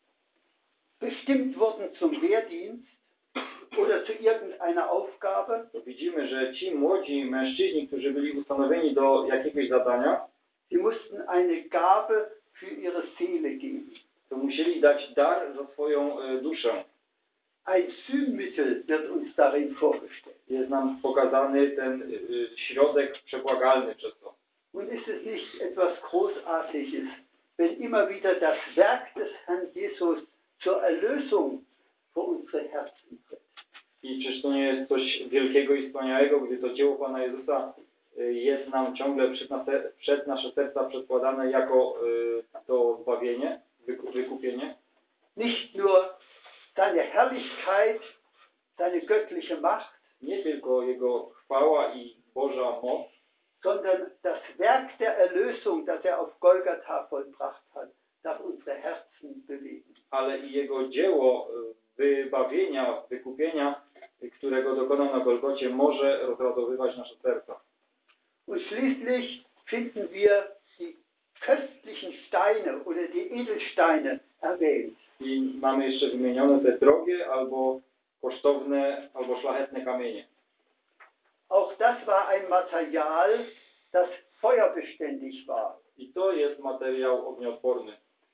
bestimmt wurden zum Wehrdienst oder zu irgendeiner Aufgabe, to widzimy, że ci młodzi mężczyźni, którzy byli ustanowieni do jakiegoś zadania, sie mussten eine Gabe für ihre Seele geben. to musieli dać dar za swoją y, duszę. Ein Sühnmittel wird uns darin vorgestellt. Jest nam pokazany ten y, y, środek przebłagalny przez to. Und ist es nicht etwas Großartiges, wenn immer wieder das Werk des Herrn Jesus zur Erlösung vor unsere Herzen tritt? I czyż to nie jest coś wielkiego i wspaniałego, gdy to dzieło Pana Jezusa y, jest nam ciągle przed, na, przed nasze serca przedkładane jako y, to zbawienie, wyku, wykupienie? Nicht nur seine Herrlichkeit, seine göttliche Macht, Nie tylko Jego chwała i Boża moc, sondern das Werk der Erlösung, das er auf Golgatha vollbracht hat, darf unsere Herzen bewegen. ale i Jego dzieło y, wybawienia, wykupienia, y, którego dokonał na Golgocie, może rozradowywać nasze serca. Und schließlich finden wir die köstlichen Steine oder die Edelsteine erwähnt. I mamy jeszcze wymienione te drogie albo kosztowne, albo szlachetne kamienie. Auch das war ein Material, das feuerbeständig war. I to jest materiał ognioodporny.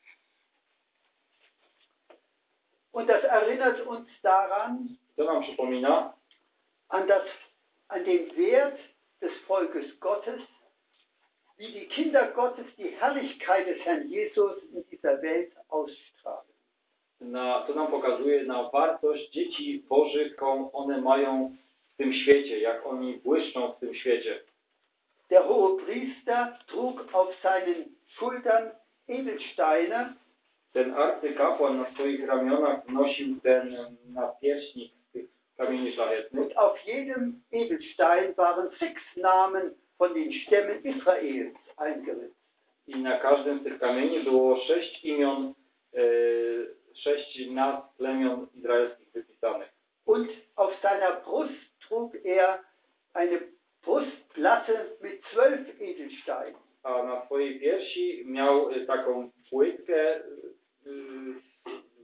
Und das erinnert uns daran, To nam przypomina an, das, an den Wert des Volkes Gottes, wie die Kinder Gottes die Herrlichkeit des Herrn Jesus in dieser Welt ausstrahlen. na, to nam pokazuje na wartość dzieci Bożych, jaką one mają w tym świecie, jak oni błyszczą w tym świecie. Der Hohepriester trug auf seinen Schultern Edelsteine, Ten arcykapłan na swoich ramionach nosił ten napierśnik z tych kamieni szlachetnych und auf jedem Edelstein waren sechs Namen von den Stämmen Israels eingeritzt. i na każdym z tych kamieni było sześć imion, e, sześć nazw plemion izraelskich wypisanych. Und auf seiner Brust trug er eine Brustplatte mit zwölf Edelsteinen. A na swojej piersi miał e, taką płytkę e, z dwunastą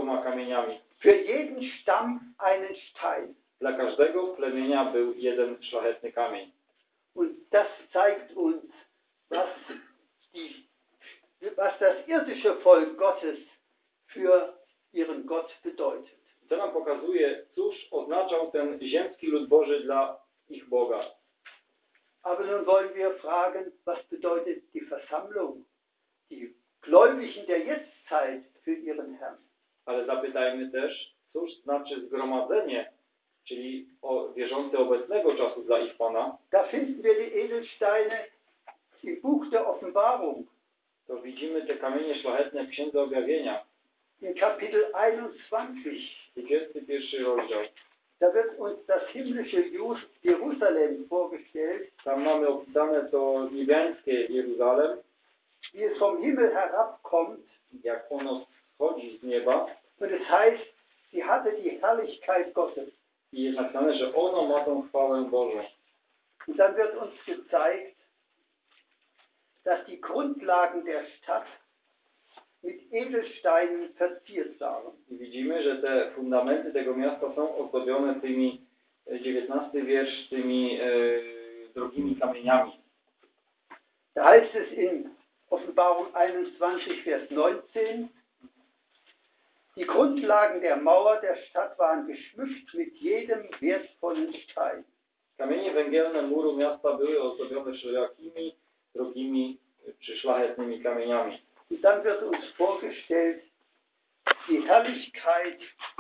dwudziestoma kamieniami. Für jeden Stamm einen Stein. Dla każdego plemienia był jeden szlachetny kamień. Und das zeigt uns, was, die, was das irdische Volk Gottes für ihren Gott bedeutet. To nam pokazuje, cóż oznaczał ten ziemski lud Boży dla ich Boga. Aber nun wollen wir fragen, was bedeutet die Versammlung, die Gläubigen der Jetztzeit für ihren Herrn? Ale zapytajmy też, cóż znaczy zgromadzenie, czyli o wierzący obecnego czasu dla ich Pana. Da finden wir die Edelsteine im Buch der Offenbarung. To widzimy te kamienie szlachetne w Księdze Objawienia. In Kapitel einundzwanzig. dwudziesty pierwszy rozdział. Da wird uns das himmlische Jerusalem vorgestellt. Tam mamy opisane to niebiańskie Jeruzalem, Wie es vom Himmel herabkommt. jak ono schodzi z nieba. Und es heißt, sie hatte die Herrlichkeit Gottes. I jest napisane, że ono ma tą chwałę Bożą. Und dann wird uns gezeigt, dass die Grundlagen der Stadt mit Edelsteinen verziert waren. I widzimy, że te fundamenty tego miasta są ozdobione tymi, dziewiętnasty wiersz, tymi e, drogimi kamieniami. Da heißt es in Offenbarung einundzwanzig, Vers neunzehn, die Grundlagen der Mauer der Stadt waren geschmückt mit jedem wertvollen Stein. Kamienie węgielne muru miasta były ozdobione wszelakimi drogimi czy szlachetnymi kamieniami. Und dann wird uns vorgestellt, die Herrlichkeit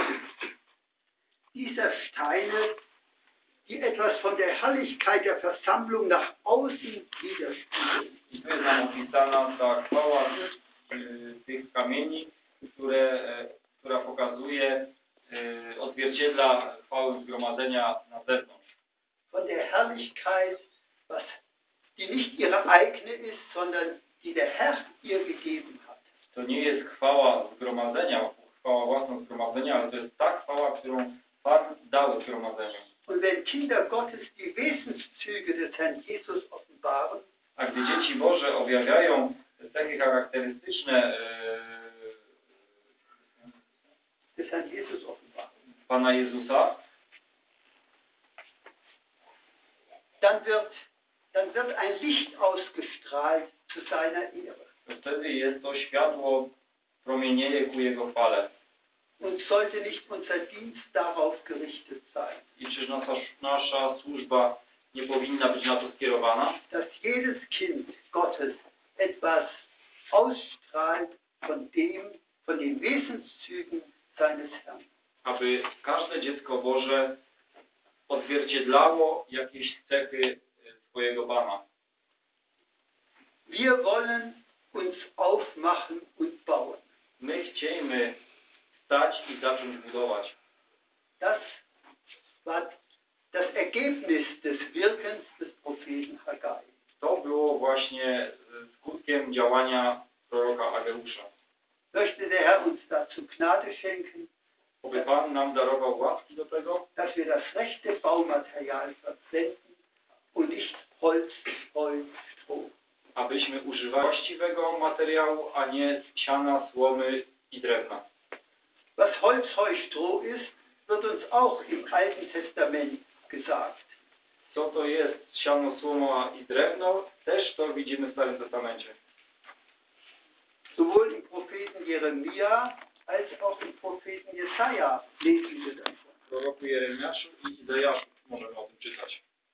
dieser Steine, die etwas von der Herrlichkeit der Versammlung nach außen widerspiegeln. I tu jest nam opisana ta chwała y, tych kamieni, które, e, która pokazuje, y, odzwierciedla chwałę zgromadzenia na zewnątrz. Von der Herrlichkeit, was, die nicht ihre eigene ist, sondern die der Herr ihr gegeben hat. To nie jest chwała zgromadzenia, chwała własna zgromadzenia, ale to jest ta chwała, którą Pan dał zgromadzeniu. Und wenn Kinder Gottes die Wesenszüge des Herrn Jesus offenbaren, A gdy dzieci Boże objawiają cechy charakterystyczne e, des Herrn Jesus offenbaren, Pana Jezusa, dann wird, dann wird ein Licht ausgestrahlt zu seiner Ehre. to wtedy jest to światło promienieje ku Jego chwale. Und sollte nicht unser Dienst darauf gerichtet sein, I czyż nasza, nasza służba nie powinna być na to skierowana? dass jedes Kind Gottes etwas ausstrahlt von dem, von den Wesenszügen seines Herrn. Aby każde dziecko Boże odzwierciedlało jakieś cechy swojego Pana. Wir wollen uns aufmachen und bauen. My chcielibyśmy stać i zacząć budować. Das war das Ergebnis des Wirkens des Propheten Haggai. To było właśnie skutkiem działania proroka Ageusza. Möchte der Herr uns dazu Gnade schenken, Oby Pan nam darował łaski do tego, dass wir das rechte Baumaterial verwenden und nicht Holz, Heu, Stroh. abyśmy używali właściwego materiału, a nie siana, słomy i drewna. Was Holz, Heu, Stroh ist, wird uns auch im Alten Testament gesagt. Co to jest siano, słoma i drewno, też to widzimy w Starym Testamencie. Sowohl im Propheten Jeremia als auch im Propheten Jesaja lesen wir davon. W proroku Jeremiaszu i Izajaszu możemy o tym czytać.